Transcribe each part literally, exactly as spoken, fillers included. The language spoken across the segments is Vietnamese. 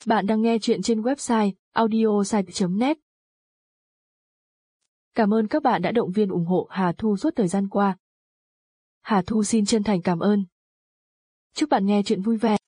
Bạn đang nghe chuyện trên website audiosite chấm net. Cảm ơn các bạn đã động viên ủng hộ Hà Thu suốt thời gian qua. Hà Thu xin chân thành cảm ơn. Chúc bạn nghe chuyện vui vẻ.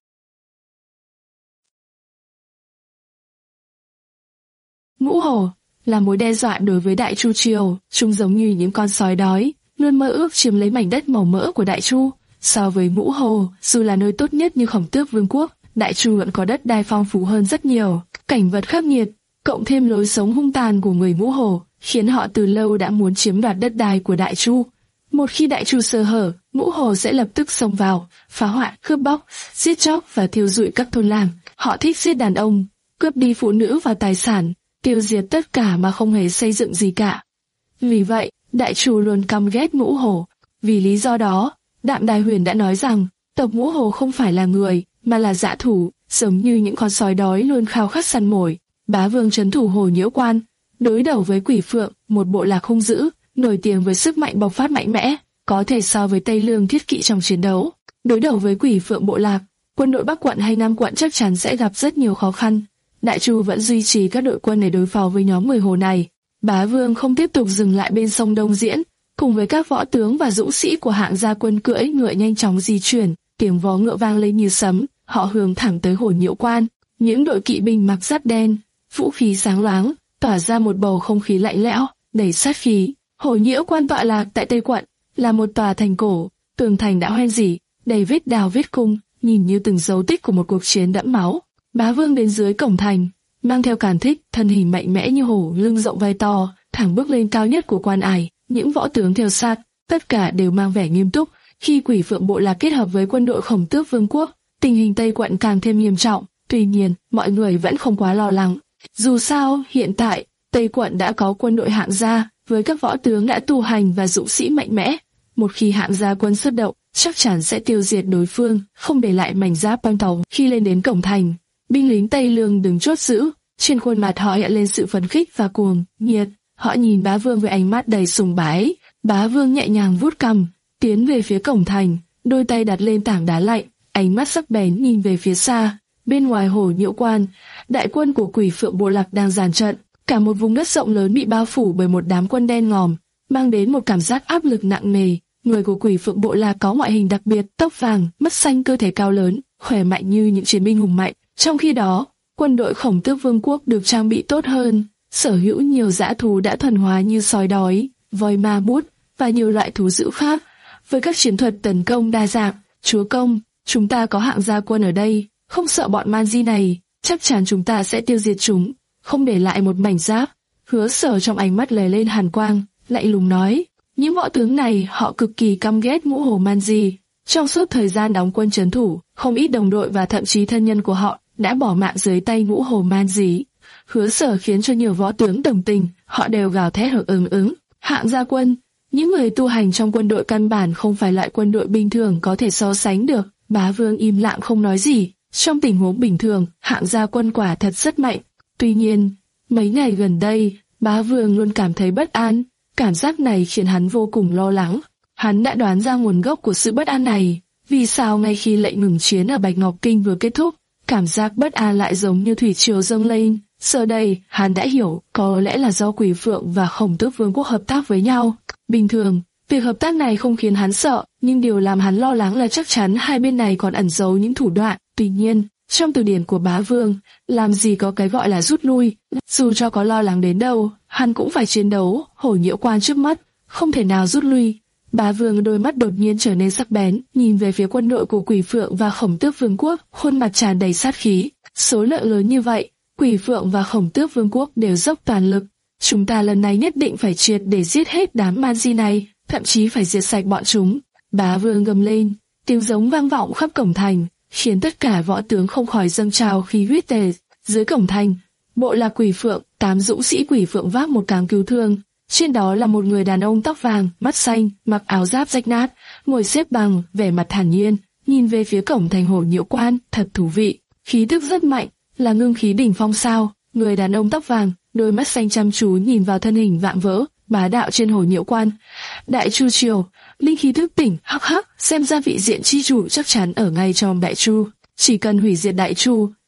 Ngũ hổ là mối đe dọa đối với Đại Chu triều, chúng giống như những con sói đói, luôn mơ ước chiếm lấy mảnh đất màu mỡ của Đại Chu. So với Ngũ hổ, dù là nơi tốt nhất như Khổng Tước Vương quốc, Đại Chu vẫn có đất đai phong phú hơn rất nhiều. Cảnh vật khắc nghiệt, cộng thêm lối sống hung tàn của người Ngũ hổ, khiến họ từ lâu đã muốn chiếm đoạt đất đai của Đại Chu. Một khi Đại Chu sơ hở, Ngũ hổ sẽ lập tức xông vào, phá hoại, cướp bóc, giết chóc và thiêu rụi các thôn làng. Họ thích giết đàn ông, cướp đi phụ nữ và tài sản, tiêu diệt tất cả mà không hề xây dựng gì cả. Vì vậy, Đại Chu luôn căm ghét Ngũ hổ. Vì lý do đó, Đạm Đài Huyền đã nói rằng tộc Ngũ hổ không phải là người, mà là dã thú, giống như những con sói đói luôn khao khát săn mồi. Bá Vương trấn thủ Hồ Nhiễu Quan, đối đầu với Quỷ Phượng, một bộ lạc hung dữ, nổi tiếng với sức mạnh bộc phát mạnh mẽ, có thể so với Tây Lương thiết kỵ trong chiến đấu. Đối đầu với Quỷ Phượng bộ lạc, quân đội Bắc quận hay Nam quận chắc chắn sẽ gặp rất nhiều khó khăn. Đại Chu vẫn duy trì các đội quân để đối phó với nhóm mười hồ này. Bá Vương không tiếp tục dừng lại bên sông Đông Diễn, cùng với các võ tướng và dũng sĩ của hạng gia quân cưỡi ngựa nhanh chóng di chuyển, tiếng vó ngựa vang lên như sấm, họ hướng thẳng tới Hồ Nhiễu Quan. Những đội kỵ binh mặc giáp đen, vũ khí sáng loáng, tỏa ra một bầu không khí lạnh lẽo, đầy sát khí. Hồ Nhiễu Quan tọa lạc tại Tây quận, là một tòa thành cổ, tường thành đã hoen rỉ, đầy vết đào vết cung, nhìn như từng dấu tích của một cuộc chiến đẫm máu. Bá Vương đến dưới cổng thành, mang theo càn thích, thân hình mạnh mẽ như hổ, lưng rộng vai to, thẳng bước lên cao nhất của quan ải. Những võ tướng theo sát, tất cả đều mang vẻ nghiêm túc. Khi Quỷ Phượng bộ lạc kết hợp với quân đội Khổng Tước Vương quốc, tình hình Tây quận càng thêm nghiêm trọng. Tuy nhiên, mọi người vẫn không quá lo lắng. Dù sao, hiện tại Tây quận đã có quân đội hạng gia, với các võ tướng đã tu hành và dũng sĩ mạnh mẽ. Một khi hạng gia quân xuất động, chắc chắn sẽ tiêu diệt đối phương, không để lại mảnh giáp băng tàu. Khi lên đến cổng thành, binh lính Tây Lương đứng chốt giữ, trên khuôn mặt họ hiện lên sự phấn khích và cuồng nhiệt. Họ nhìn Bá Vương với ánh mắt đầy sùng bái. Bá Vương nhẹ nhàng vuốt cằm, tiến về phía cổng thành, đôi tay đặt lên tảng đá lạnh, ánh mắt sắc bén nhìn về phía xa. Bên ngoài Hồ Nhiễu Quan, đại quân của Quỷ Phượng bộ lạc đang dàn trận. Cả một vùng đất rộng lớn bị bao phủ bởi một đám quân đen ngòm, mang đến một cảm giác áp lực nặng nề. Người của Quỷ Phượng bộ lạc có ngoại hình đặc biệt, tóc vàng, mắt xanh, cơ thể cao lớn, khỏe mạnh như những chiến binh hùng mạnh. Trong khi đó, quân đội Khổng Tước Vương quốc được trang bị tốt hơn, sở hữu nhiều dã thú đã thuần hóa như sói đói, voi ma bút và nhiều loại thú dữ khác. Với các chiến thuật tấn công đa dạng, chúa công, chúng ta có hạng gia quân ở đây, không sợ bọn man di này, chắc chắn chúng ta sẽ tiêu diệt chúng, không để lại một mảnh giáp. Hứa Sở trong ánh mắt lóe lên hàn quang, lạnh lùng nói, những võ tướng này họ cực kỳ căm ghét Ngũ hổ man di. Trong suốt thời gian đóng quân trấn thủ, không ít đồng đội và thậm chí thân nhân của họ đã bỏ mạng dưới tay Ngũ hổ man di. Hứa Sở khiến cho nhiều võ tướng đồng tình, họ đều gào thét hưởng ứng ứng. Hạng gia quân, những người tu hành trong quân đội căn bản không phải loại quân đội bình thường có thể so sánh được. Bá Vương im lặng không nói gì. Trong tình huống bình thường, hạng gia quân quả thật rất mạnh. Tuy nhiên, mấy ngày gần đây, Bá Vương luôn cảm thấy bất an. Cảm giác này khiến hắn vô cùng lo lắng. Hắn đã đoán ra nguồn gốc của sự bất an này. Vì sao ngay khi lệnh ngừng chiến ở Bạch Ngọc Kinh vừa kết thúc, cảm giác bất an lại giống như thủy triều dâng lên. Giờ đây, hắn đã hiểu, có lẽ là do Quỷ Phượng và Khổng Tước Vương quốc hợp tác với nhau. Bình thường, việc hợp tác này không khiến hắn sợ, nhưng điều làm hắn lo lắng là chắc chắn hai bên này còn ẩn giấu những thủ đoạn. Tuy nhiên, trong từ điển của Bá Vương, làm gì có cái gọi là rút lui. Dù cho có lo lắng đến đâu, hắn cũng phải chiến đấu. Hồ Nhiễu Quan trước mắt, không thể nào rút lui. Bá Vương đôi mắt đột nhiên trở nên sắc bén, nhìn về phía quân đội của Quỷ Phượng và Khổng Tước Vương quốc, khuôn mặt tràn đầy sát khí. Số lượng lớn như vậy, Quỷ Phượng và Khổng Tước Vương quốc đều dốc toàn lực. Chúng ta lần này nhất định phải triệt để giết hết đám man di này, thậm chí phải diệt sạch bọn chúng. Bá Vương gầm lên, tiếng giống vang vọng khắp cổng thành, khiến tất cả võ tướng không khỏi dâng trào khí huyết tề. Dưới cổng thành, bộ lạc Quỷ Phượng, tám dũng sĩ Quỷ Phượng vác một cáng cứu thương. Trên đó là một người đàn ông tóc vàng, mắt xanh, mặc áo giáp rách nát, ngồi xếp bằng, vẻ mặt thản nhiên, nhìn về phía cổng thành Hồ Nhiễu Quan, thật thú vị. Khí tức rất mạnh, là ngưng khí đỉnh phong sao? Người đàn ông tóc vàng, đôi mắt xanh chăm chú nhìn vào thân hình vạm vỡ, bá đạo trên Hồ Nhiễu Quan. Đại Chu triều, linh khí thức tỉnh, hắc hắc, xem ra vị diện chi chủ chắc chắn ở ngay trong Đại Chu. Chỉ cần hủy diệt Đại Chu,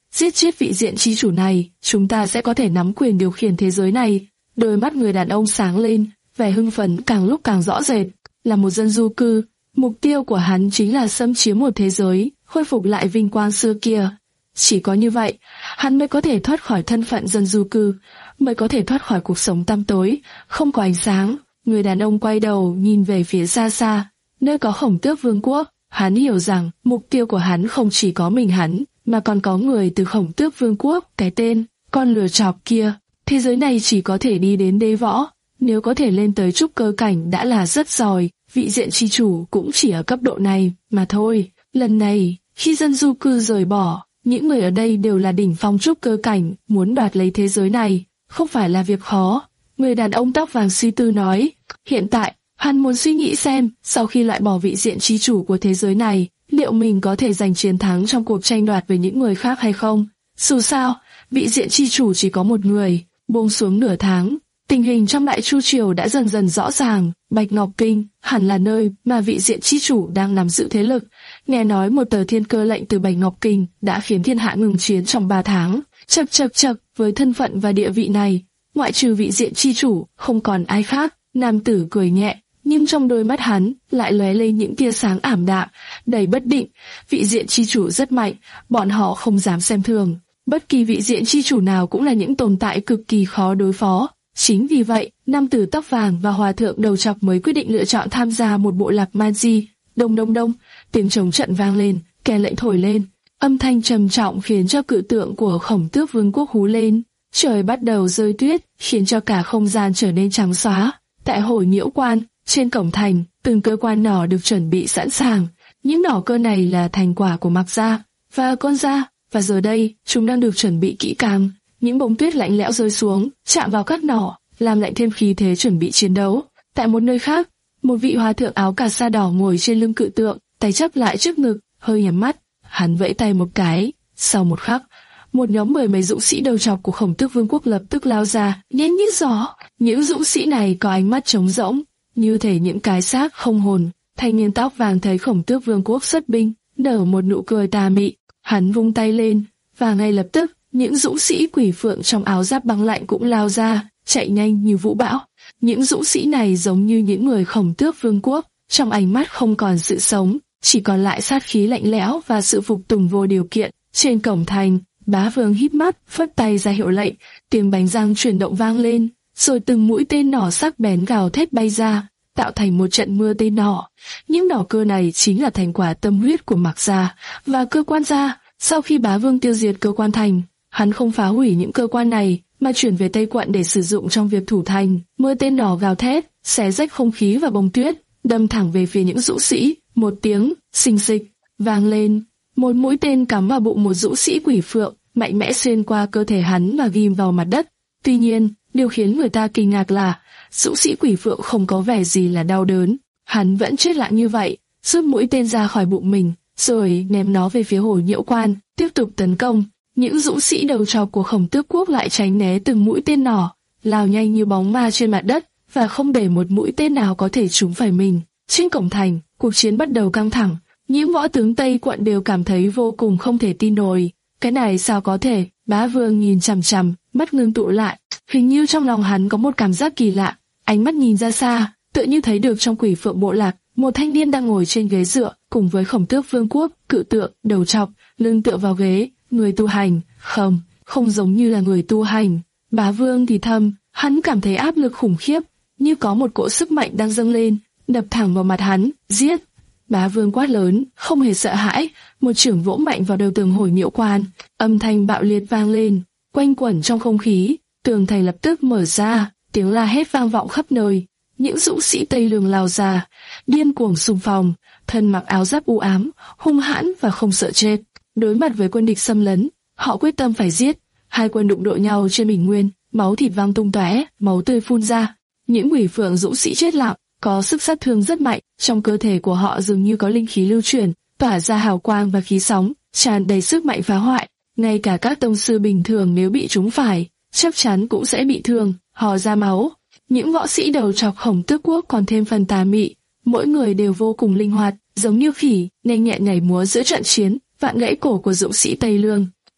giết chết vị diện chi chủ này, chúng ta sẽ có thể nắm quyền điều khiển thế giới này. Đôi mắt người đàn ông sáng lên, vẻ hưng phấn càng lúc càng rõ rệt. Là một dân du cư, mục tiêu của hắn chính là xâm chiếm một thế giới, khôi phục lại vinh quang xưa kia. Chỉ có như vậy, hắn mới có thể thoát khỏi thân phận dân du cư, mới có thể thoát khỏi cuộc sống tăm tối, không có ánh sáng. Người đàn ông quay đầu nhìn về phía xa xa, nơi có Khổng Tước Vương quốc. Hắn hiểu rằng mục tiêu của hắn không chỉ có mình hắn, mà còn có người từ Khổng Tước Vương quốc, cái tên con lừa chọc kia. Thế giới này chỉ có thể đi đến đế võ, nếu có thể lên tới trúc cơ cảnh đã là rất giỏi. Vị diện chi chủ cũng chỉ ở cấp độ này mà thôi. Lần này, khi dân du cư rời bỏ, những người ở đây đều là đỉnh phong trúc cơ cảnh, muốn đoạt lấy thế giới này, không phải là việc khó. Người đàn ông tóc vàng suy tư nói, hiện tại, hắn muốn suy nghĩ xem, sau khi loại bỏ vị diện chi chủ của thế giới này, liệu mình có thể giành chiến thắng trong cuộc tranh đoạt với những người khác hay không? Dù sao, vị diện chi chủ chỉ có một người. Buông xuống nửa tháng, tình hình trong Đại Chu Triều đã dần dần rõ ràng. Bạch Ngọc Kinh hẳn là nơi mà vị diện chi chủ đang nắm giữ thế lực. Nghe nói một tờ thiên cơ lệnh từ Bạch Ngọc Kinh đã khiến thiên hạ ngừng chiến trong ba tháng. Chậc chậc chậc, với thân phận và địa vị này, ngoại trừ vị diện chi chủ, không còn ai khác. Nam tử cười nhẹ, nhưng trong đôi mắt hắn lại lóe lên những tia sáng ảm đạm, đầy bất định. Vị diện chi chủ rất mạnh, bọn họ không dám xem thường. Bất kỳ vị diện chi chủ nào cũng là những tồn tại cực kỳ khó đối phó. Chính vì vậy, nam tử tóc vàng và hòa thượng đầu trọc mới quyết định lựa chọn tham gia một bộ lạc Magi. Đông đông đông, tiếng trống trận vang lên, kèn lệnh thổi lên, âm thanh trầm trọng khiến cho cự tượng của Khổng Tước Vương quốc hú lên. Trời bắt đầu rơi tuyết, khiến cho cả không gian trở nên trắng xóa. Tại Hồi Nhiễu Quan, trên cổng thành, từng cơ quan nỏ được chuẩn bị sẵn sàng. Những nỏ cơ này là thành quả của Mạc gia và con gia, và giờ đây chúng đang được chuẩn bị kỹ càng. Những bông tuyết lạnh lẽo rơi xuống, chạm vào các nỏ, làm lại thêm khí thế chuẩn bị chiến đấu. Tại một nơi khác, một vị hòa thượng áo cà sa đỏ ngồi trên lưng cự tượng, tay chắp lại trước ngực, hơi nhắm mắt. Hắn vẫy tay một cái. Sau một khắc, một nhóm mười mấy dũng sĩ đầu trọc của Khổng Tước Vương quốc lập tức lao ra, nhanh như gió. Những dũng sĩ này có ánh mắt trống rỗng, như thể những cái xác không hồn. Thanh niên tóc vàng thấy Khổng Tước Vương quốc xuất binh, nở một nụ cười tà mị. Hắn vung tay lên, và ngay lập tức, những dũng sĩ quỷ phượng trong áo giáp băng lạnh cũng lao ra, chạy nhanh như vũ bão. Những dũng sĩ này giống như những người Khổng Tước Vương quốc, trong ánh mắt không còn sự sống, chỉ còn lại sát khí lạnh lẽo và sự phục tùng vô điều kiện. Trên cổng thành, Bá Vương híp mắt, phất tay ra hiệu lệnh, tiếng bánh răng chuyển động vang lên, rồi từng mũi tên nỏ sắc bén gào thét bay ra, tạo thành một trận mưa tên nỏ. Những nỏ cơ này chính là thành quả tâm huyết của Mạc gia và cơ quan gia. Sau khi Bá Vương tiêu diệt cơ quan thành, hắn không phá hủy những cơ quan này, mà chuyển về Tây Quận để sử dụng trong việc thủ thành. Mưa tên nỏ gào thét, xé rách không khí và bông tuyết, đâm thẳng về phía những dũng sĩ. Một tiếng xình xịch vang lên, một mũi tên cắm vào bụng một dũng sĩ quỷ phượng, mạnh mẽ xuyên qua cơ thể hắn và ghim vào mặt đất. Tuy nhiên, điều khiến người ta kinh ngạc là dũng sĩ quỷ phượng không có vẻ gì là đau đớn, hắn vẫn chết lặng như vậy, rút mũi tên ra khỏi bụng mình, rồi ném nó về phía Hồi Nhiễu Quan, tiếp tục tấn công. Những dũng sĩ đầu trọc của Khổng Tước quốc lại tránh né từng mũi tên nỏ, lao nhanh như bóng ma trên mặt đất, và không để một mũi tên nào có thể trúng phải mình. Trên cổng thành, cuộc chiến bắt đầu căng thẳng. Những võ tướng Tây Quận đều cảm thấy vô cùng không thể tin nổi. Cái này sao có thể? Bá Vương nhìn chằm chằm, mắt ngưng tụ lại. Hình như trong lòng hắn có một cảm giác kỳ lạ. Ánh mắt nhìn ra xa, tựa như thấy được trong quỷ phượng bộ lạc, một thanh niên đang ngồi trên ghế dựa, cùng với Khổng Tước Vương quốc, cự tượng, đầu trọc, lưng tựa vào ghế. Người tu hành? Không, không giống như là người tu hành. Bá Vương thì thầm, hắn cảm thấy áp lực khủng khiếp, như có một cỗ sức mạnh đang dâng lên, đập thẳng vào mặt hắn. Giết! Bá Vương quát lớn, không hề sợ hãi, một chưởng vỗ mạnh vào đầu tường Hồi Nhiễu Quan, âm thanh bạo liệt vang lên, quanh quẩn trong không khí, tường thành lập tức mở ra, tiếng la hét vang vọng khắp nơi. Những dũng sĩ Tây Lương lao ra, điên cuồng xung phong, thân mặc áo giáp u ám, hung hãn và không sợ chết. Đối mặt với quân địch xâm lấn, họ quyết tâm phải giết. Hai quân đụng độ nhau trên bình nguyên, máu thịt văng tung tóe, máu tươi phun ra. Những quỷ phượng dũng sĩ chết lặng, có sức sát thương rất mạnh, trong cơ thể của họ dường như có linh khí lưu chuyển, tỏa ra hào quang và khí sóng, tràn đầy sức mạnh phá hoại. Ngay cả các tông sư bình thường nếu bị trúng phải, chắc chắn cũng sẽ bị thương, hò ra máu. Những võ sĩ đầu trọc Khổng Tước quốc còn thêm phần tà mị, mỗi người đều vô cùng linh hoạt, giống như khỉ, nhanh nhẹn nhảy múa giữa trận chiến, vạn gãy cổ của dũng sĩ Tây Lương.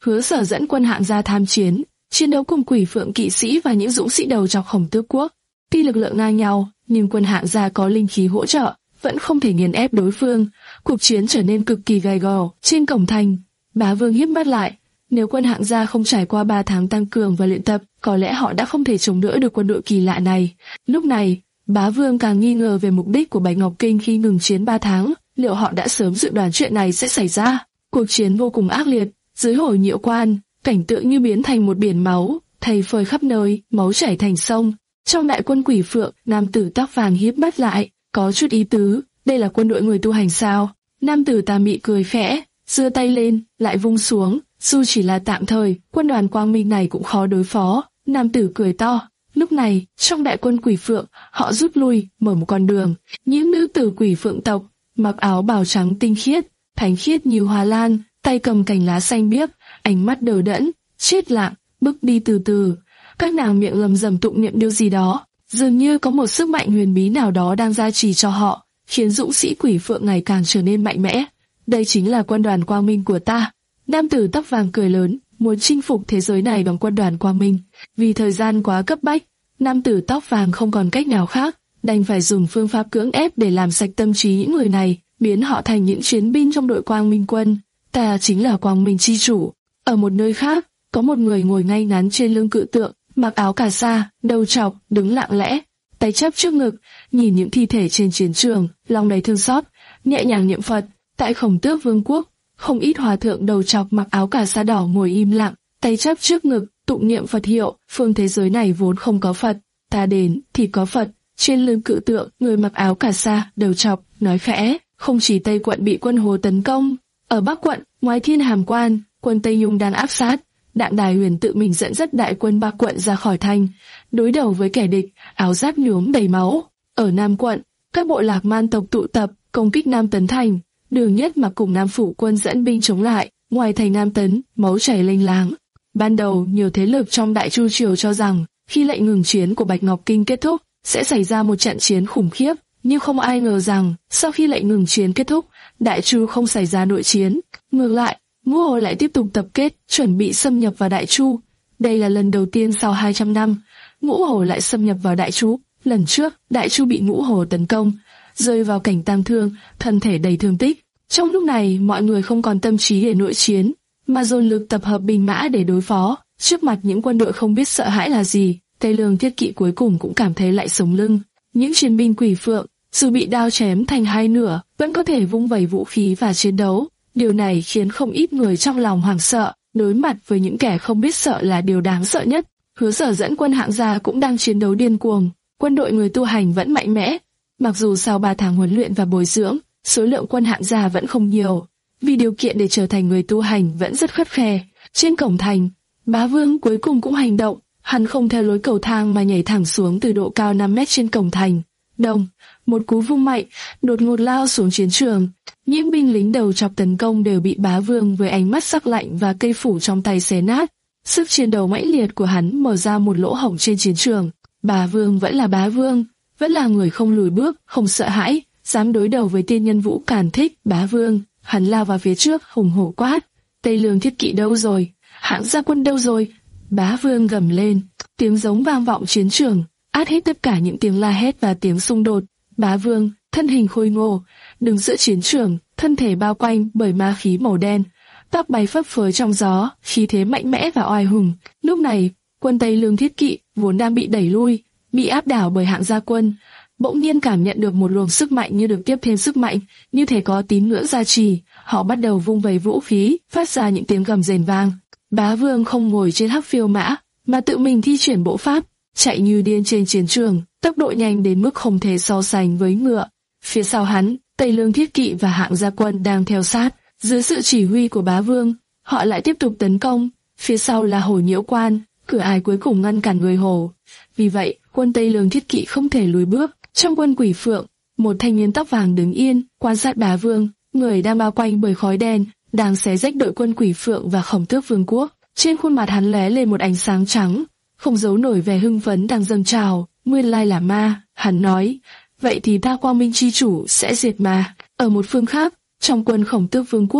Hứa Sở dẫn quân hạng gia tham chiến, chiến đấu cùng Quỷ Phượng kỵ sĩ và những dũng sĩ đầu trọc Khổng Tước quốc. Tuy lực lượng ngang nhau, nhưng quân hạng gia có linh khí hỗ trợ, vẫn không thể nghiền ép đối phương. Cuộc chiến trở nên cực kỳ gay go. Trên cổng thành, Bá Vương híp mắt lại. Nếu quân hạng gia không trải qua ba tháng tăng cường và luyện tập, có lẽ họ đã không thể chống đỡ được quân đội kỳ lạ này. Lúc này, Bá Vương càng nghi ngờ về mục đích của Bạch Ngọc Kinh khi ngừng chiến ba tháng. Liệu họ đã sớm dự đoán chuyện này sẽ xảy ra? Cuộc chiến vô cùng ác liệt. Dưới Hồi Nhiễu Quan, cảnh tượng như biến thành một biển máu, thây phơi khắp nơi, máu chảy thành sông. Trong đại quân Quỷ Phượng, nam tử tóc vàng híp mắt lại, có chút ý tứ. Đây là quân đội người tu hành sao? Nam tử tà mị cười khẽ, giơ tay lên, lại vung xuống. Dù chỉ là tạm thời, quân đoàn quang minh này cũng khó đối phó. Nam tử cười to. Lúc này, trong đại quân Quỷ Phượng, họ rút lui, mở một con đường. Những nữ tử Quỷ Phượng tộc, mặc áo bào trắng tinh khiết, thánh khiết như hoa lan, tay cầm cành lá xanh biếc, ánh mắt đờ đẫn, chết lặng, bước đi từ từ. Các nàng miệng lầm rầm tụng niệm điều gì đó, dường như có một sức mạnh huyền bí nào đó đang gia trì cho họ, khiến dũng sĩ Quỷ Phượng ngày càng trở nên mạnh mẽ. Đây chính là quân đoàn quang minh của ta. Nam tử tóc vàng cười lớn, muốn chinh phục thế giới này bằng quân đoàn quang minh. Vì thời gian quá cấp bách, nam tử tóc vàng không còn cách nào khác, đành phải dùng phương pháp cưỡng ép để làm sạch tâm trí những người này, biến họ thành những chiến binh trong đội quang minh quân. Ta chính là quang minh chi chủ. Ở một nơi khác, có một người ngồi ngay ngắn trên lưng cự tượng, mặc áo cà sa, đầu trọc, đứng lặng lẽ, tay chắp trước ngực, nhìn những thi thể trên chiến trường, lòng đầy thương xót, nhẹ nhàng niệm Phật. Tại Khổng Tước Vương quốc, không ít hòa thượng đầu trọc mặc áo cà sa đỏ ngồi im lặng, tay chắp trước ngực, tụng niệm Phật hiệu. Phương thế giới này vốn không có Phật, ta đến thì có Phật. Trên lưng cự tượng, người mặc áo cà sa, đầu trọc, nói khẽ. Không chỉ Tây quận bị quân Hồ tấn công, ở Bắc quận, ngoài Thiên Hàm Quan, quân Tây Nhung đang áp sát. Đặng Đài Huyền tự mình dẫn dắt đại quân Bắc quận ra khỏi thành, đối đầu với kẻ địch, áo giáp nhuốm đầy máu. Ở Nam quận, các bộ lạc man tộc tụ tập, công kích Nam Tấn thành. Đường Nhất Mặc cùng Nam Phủ quân dẫn binh chống lại, ngoài thành Nam Tấn, máu chảy lênh láng. Ban đầu, nhiều thế lực trong Đại Chu triều cho rằng, khi lệnh ngừng chiến của Bạch Ngọc Kinh kết thúc, sẽ xảy ra một trận chiến khủng khiếp, nhưng không ai ngờ rằng, sau khi lệnh ngừng chiến kết thúc, Đại Chu không xảy ra nội chiến. Ngược lại, Ngũ Hồ lại tiếp tục tập kết, chuẩn bị xâm nhập vào Đại Chu. Đây là lần đầu tiên sau hai trăm năm, Ngũ Hồ lại xâm nhập vào Đại Chu. Lần trước, Đại Chu bị Ngũ Hồ tấn công, rơi vào cảnh tang thương, thân thể đầy thương tích. Trong lúc này, mọi người không còn tâm trí để nội chiến, mà dồn lực tập hợp binh mã để đối phó. Trước mặt những quân đội không biết sợ hãi là gì, Tây Lương Thiết Kỵ cuối cùng cũng cảm thấy lạnh sống lưng. Những chiến binh Quỷ Phượng, dù bị đao chém thành hai nửa, vẫn có thể vung vẩy vũ khí và chiến đấu. Điều này khiến không ít người trong lòng hoảng sợ. Đối mặt với những kẻ không biết sợ là điều đáng sợ nhất. Hứa Sở dẫn quân hạng gia cũng đang chiến đấu điên cuồng. Quân đội người tu hành vẫn mạnh mẽ. Mặc dù sau ba tháng huấn luyện và bồi dưỡng, số lượng quân hạng gia vẫn không nhiều, vì điều kiện để trở thành người tu hành vẫn rất khắt khe. Trên cổng thành, Bá Vương cuối cùng cũng hành động. Hắn không theo lối cầu thang mà nhảy thẳng xuống từ độ cao năm mét trên cổng thành. Đồng, một cú vung mạnh, đột ngột lao xuống chiến trường. Những binh lính đầu chọc tấn công đều bị Bá Vương với ánh mắt sắc lạnh và cây phủ trong tay xé nát. Sức chiến đấu mãnh liệt của hắn mở ra một lỗ hổng trên chiến trường. Bá Vương vẫn là Bá Vương, vẫn là người không lùi bước, không sợ hãi, dám đối đầu với tiên nhân Vũ Càn Thích. Bá Vương, hắn lao vào phía trước, hùng hổ quát: Tây Lương Thiết Kỵ đâu rồi? Hạng gia quân đâu rồi? Bá Vương gầm lên, tiếng giống vang vọng chiến trường, át hết tất cả những tiếng la hét và tiếng xung đột. Bá Vương, thân hình khôi ngô, đứng giữa chiến trường, thân thể bao quanh bởi ma khí màu đen, tóc bay phấp phới trong gió, khí thế mạnh mẽ và oai hùng. Lúc này, quân Tây Lương Thiết Kỵ vốn đang bị đẩy lui, bị áp đảo bởi hạng gia quân, bỗng nhiên cảm nhận được một luồng sức mạnh như được tiếp thêm sức mạnh, như thể có tín ngưỡng gia trì. Họ bắt đầu vung vẩy vũ khí, phát ra những tiếng gầm rền vang. Bá Vương không ngồi trên hắc phiêu mã, mà tự mình thi triển bộ pháp, chạy như điên trên chiến trường, tốc độ nhanh đến mức không thể so sánh với ngựa. Phía sau hắn, Tây Lương Thiết Kỵ và hạng gia quân đang theo sát. Dưới sự chỉ huy của Bá Vương, họ lại tiếp tục tấn công. Phía sau là Hồ Nhiễu Quan, cửa ải cuối cùng ngăn cản người Hồ. Vì vậy, quân Tây Lương Thiết Kỵ không thể lùi bước. Trong quân Quỷ Phượng, một thanh niên tóc vàng đứng yên, quan sát Bá Vương, người đang bao quanh bởi khói đen, đang xé rách đội quân Quỷ Phượng và Khổng Tước Vương quốc. Trên khuôn mặt hắn lóe lên một ánh sáng trắng, không giấu nổi vẻ hưng phấn đang dâng trào. Nguyên lai là ma, hắn nói. Vậy thì ta Quang Minh chi chủ sẽ diệt ma. Ở một phương khác, trong quân Khổng Tước Vương quốc,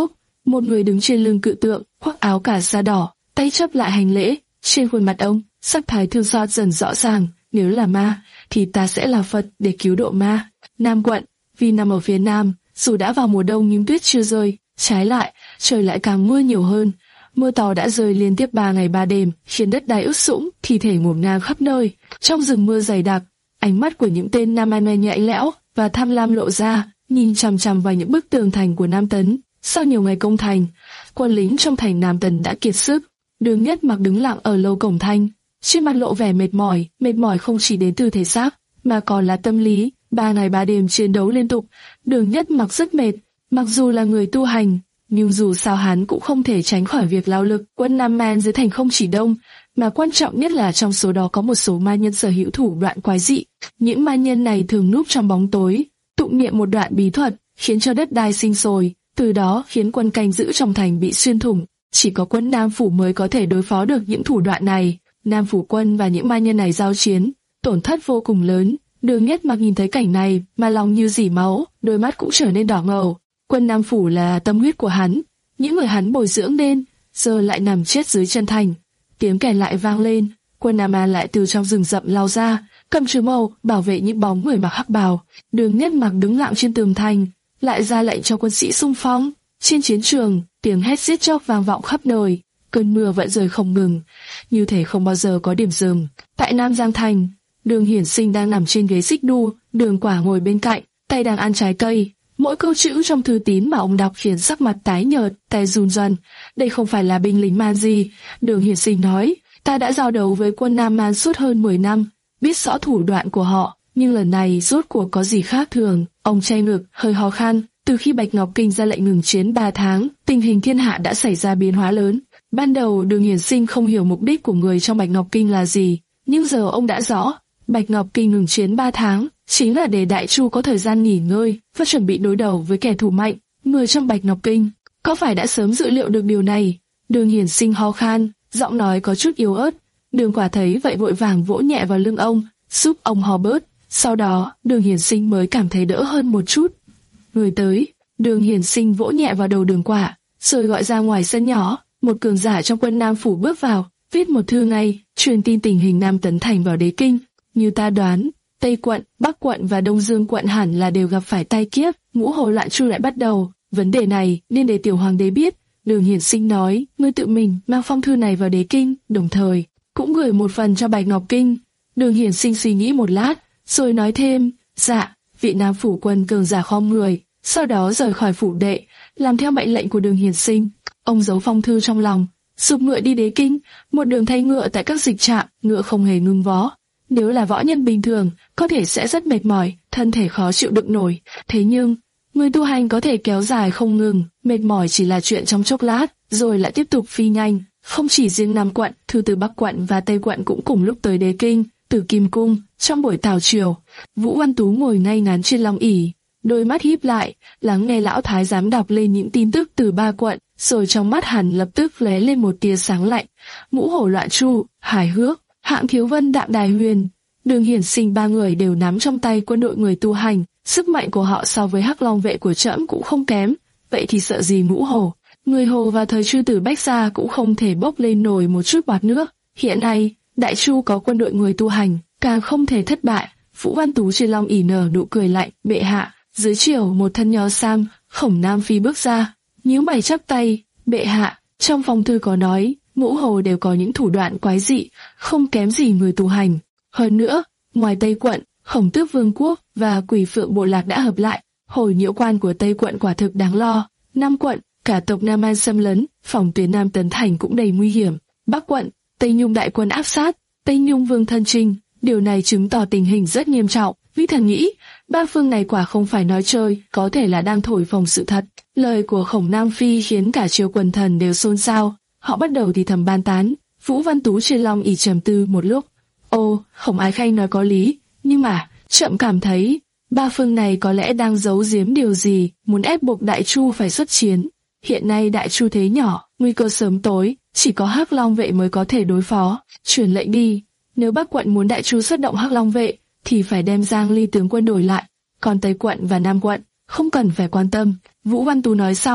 Một người đứng trên lưng cự tượng, khoác áo cà sa đỏ, tay chắp lại hành lễ. Trên khuôn mặt ông, sắc thái thương xót dần rõ ràng. Nếu là ma, thì ta sẽ là Phật để cứu độ ma. Nam quận, vì nằm ở phía nam, dù đã vào mùa đông nhưng tuyết chưa rơi, trái lại, trời lại càng mưa nhiều hơn. Mưa to đã rơi liên tiếp ba ngày ba đêm, khiến đất đai ướt sũng, thi thể ngổn ngang khắp nơi. Trong rừng mưa dày đặc, ánh mắt của những tên Nam An nhạy lẽo và tham lam lộ ra, nhìn chằm chằm vào những bức tường thành của Nam Tấn. Sau nhiều ngày công thành, quân lính trong thành Nam Tấn đã kiệt sức. Đường Nhất Mặc đứng lặng ở lâu cổng thành, trên mặt lộ vẻ mệt mỏi, mệt mỏi không chỉ đến từ thể xác, mà còn là tâm lý. Ba ngày ba đêm chiến đấu liên tục, Đường Nhất Mặc rất mệt. Mặc dù là người tu hành, nhưng dù sao hắn cũng không thể tránh khỏi việc lao lực. Quân Nam Man dưới thành không chỉ đông, mà quan trọng nhất là trong số đó có một số ma nhân sở hữu thủ đoạn quái dị. Những ma nhân này thường núp trong bóng tối, tụng niệm một đoạn bí thuật, khiến cho đất đai sinh sôi, từ đó khiến quân canh giữ trong thành bị xuyên thủng. Chỉ có quân Nam Phủ mới có thể đối phó được những thủ đoạn này. Nam Phủ quân và những ma nhân này giao chiến, tổn thất vô cùng lớn. Đường Nhất Mặc nhìn thấy cảnh này mà lòng như dỉ máu, đôi mắt cũng trở nên đỏ ngầu. Quân Nam Phủ là tâm huyết của hắn, những người hắn bồi dưỡng nên, giờ lại nằm chết dưới chân thành. Tiếng kèn lại vang lên, quân Nam An lại từ trong rừng rậm lao ra, cầm trùy mâu bảo vệ những bóng người mặc hắc bào. Đường Nhất Mặc đứng lặng trên tường thành, lại ra lệnh cho quân sĩ xung phong. Trên chiến trường, tiếng hét giết chóc vang vọng khắp nơi, cơn mưa vẫn rơi không ngừng, như thể không bao giờ có điểm dừng. Tại Nam Giang Thành, Đường Hiển Sinh đang nằm trên ghế xích đu, Đường Quả ngồi bên cạnh, tay đang ăn trái cây. Mỗi câu chữ trong thư tín mà ông đọc khiến sắc mặt tái nhợt, tay run run. Đây không phải là binh lính man gì, Đường Hiển Sinh nói. Ta đã giao đấu với quân Nam Man suốt hơn mười năm, biết rõ thủ đoạn của họ, nhưng lần này rốt cuộc có gì khác thường. Ông che ngực, hơi ho khan. Từ khi Bạch Ngọc Kinh ra lệnh ngừng chiến ba tháng, tình hình thiên hạ đã xảy ra biến hóa lớn. Ban đầu Đường Hiển Sinh không hiểu mục đích của người trong Bạch Ngọc Kinh là gì, nhưng giờ ông đã rõ. Bạch Ngọc Kinh ngừng chiến ba tháng chính là để Đại Chu có thời gian nghỉ ngơi và chuẩn bị đối đầu với kẻ thù mạnh. Người trong Bạch Ngọc Kinh có phải đã sớm dự liệu được điều này? Đường Hiển Sinh ho khan, giọng nói có chút yếu ớt. Đường Quả thấy vậy vội vàng vỗ nhẹ vào lưng ông, giúp ông ho bớt. Sau đó, Đường Hiển Sinh mới cảm thấy đỡ hơn một chút. Người tới, Đường Hiển Sinh vỗ nhẹ vào đầu Đường Quả, rồi gọi ra ngoài sân nhỏ. Một cường giả trong quân Nam Phủ bước vào, viết một thư ngay, truyền tin tình hình Nam Tấn Thành vào Đế Kinh. Như ta đoán, Tây quận, Bắc quận và Đông Dương quận hẳn là đều gặp phải tai kiếp. Ngũ hồ loạn chu lại bắt đầu. Vấn đề này nên để tiểu hoàng đế biết. Đường Hiển Sinh nói, ngươi tự mình mang phong thư này vào Đế Kinh, đồng thời cũng gửi một phần cho Bạch Ngọc Kinh. Đường Hiển Sinh suy nghĩ một lát, rồi nói thêm, dạ. Vị Nam Phủ quân cường giả khom người, sau đó rời khỏi phủ đệ, làm theo mệnh lệnh của Đường Hiển Sinh. Ông giấu phong thư trong lòng, giục ngựa đi Đế Kinh, một đường thay ngựa tại các dịch trạm, ngựa không hề ngưng vó. Nếu là võ nhân bình thường, có thể sẽ rất mệt mỏi, thân thể khó chịu đựng nổi. Thế nhưng, người tu hành có thể kéo dài không ngừng, mệt mỏi chỉ là chuyện trong chốc lát, rồi lại tiếp tục phi nhanh. Không chỉ riêng Nam quận, thư từ Bắc quận và Tây quận cũng cùng lúc tới Đế Kinh. Tử Kim Cung, trong buổi tào triều, Vũ Văn Tú ngồi ngay ngắn trên long ỷ, đôi mắt híp lại, lắng nghe lão thái giám đọc lên những tin tức từ ba quận, rồi trong mắt hắn lập tức lóe lên một tia sáng lạnh. Ngũ hổ loạn chu, Hải Hước, Hạng Thiếu Vân, Đạm Đài Huyền, Đường Hiển Sinh ba người đều nắm trong tay quân đội người tu hành, sức mạnh của họ so với Hắc Long vệ của trẫm cũng không kém. Vậy thì sợ gì ngũ hổ? Người hồ và thời chư tử Bách Gia cũng không thể bốc lên nổi một chút bọt nước. Hiện nay, Đại Chu có quân đội người tu hành, càng không thể thất bại. Vũ Văn Tú trên long ỷ nở nụ cười lạnh, bệ hạ. Dưới chiều một thân nho sam, Khổng Nam Phi bước ra, nhíu mày chắp tay, bệ hạ. Trong phong thư có nói, ngũ hồ đều có những thủ đoạn quái dị, không kém gì người tu hành. Hơn nữa, ngoài Tây quận, Khổng Tước Vương quốc và Quỷ Phượng bộ lạc đã hợp lại, hồi nhiễu quan của Tây quận quả thực đáng lo. Nam quận, cả tộc Nam An xâm lấn, phòng tuyến Nam Tấn Thành cũng đầy nguy hiểm. Bắc quận, Tây Nhung đại quân áp sát, Tây Nhung Vương thân chinh, điều này chứng tỏ tình hình rất nghiêm trọng. Vĩ Thần nghĩ, ba phương này quả không phải nói chơi, có thể là đang thổi phồng sự thật. Lời của Khổng Nam Phi khiến cả triều quần thần đều xôn xao, họ bắt đầu thì thầm ban tán. Vũ Văn Tú trên long ỷ trầm tư một lúc. Ô, Khổng Ái Khanh nói có lý, nhưng mà trẫm cảm thấy ba phương này có lẽ đang giấu giếm điều gì, muốn ép buộc Đại Chu phải xuất chiến. Hiện nay Đại Chu thế nhỏ, nguy cơ sớm tối, chỉ có Hắc Long vệ mới có thể đối phó. Truyền lệnh đi, nếu Bắc quận muốn Đại Chu xuất động Hắc Long vệ, thì phải đem Giang Ly tướng quân đổi lại. Còn Tây quận và Nam quận không cần phải quan tâm. Vũ Văn Tú nói xong,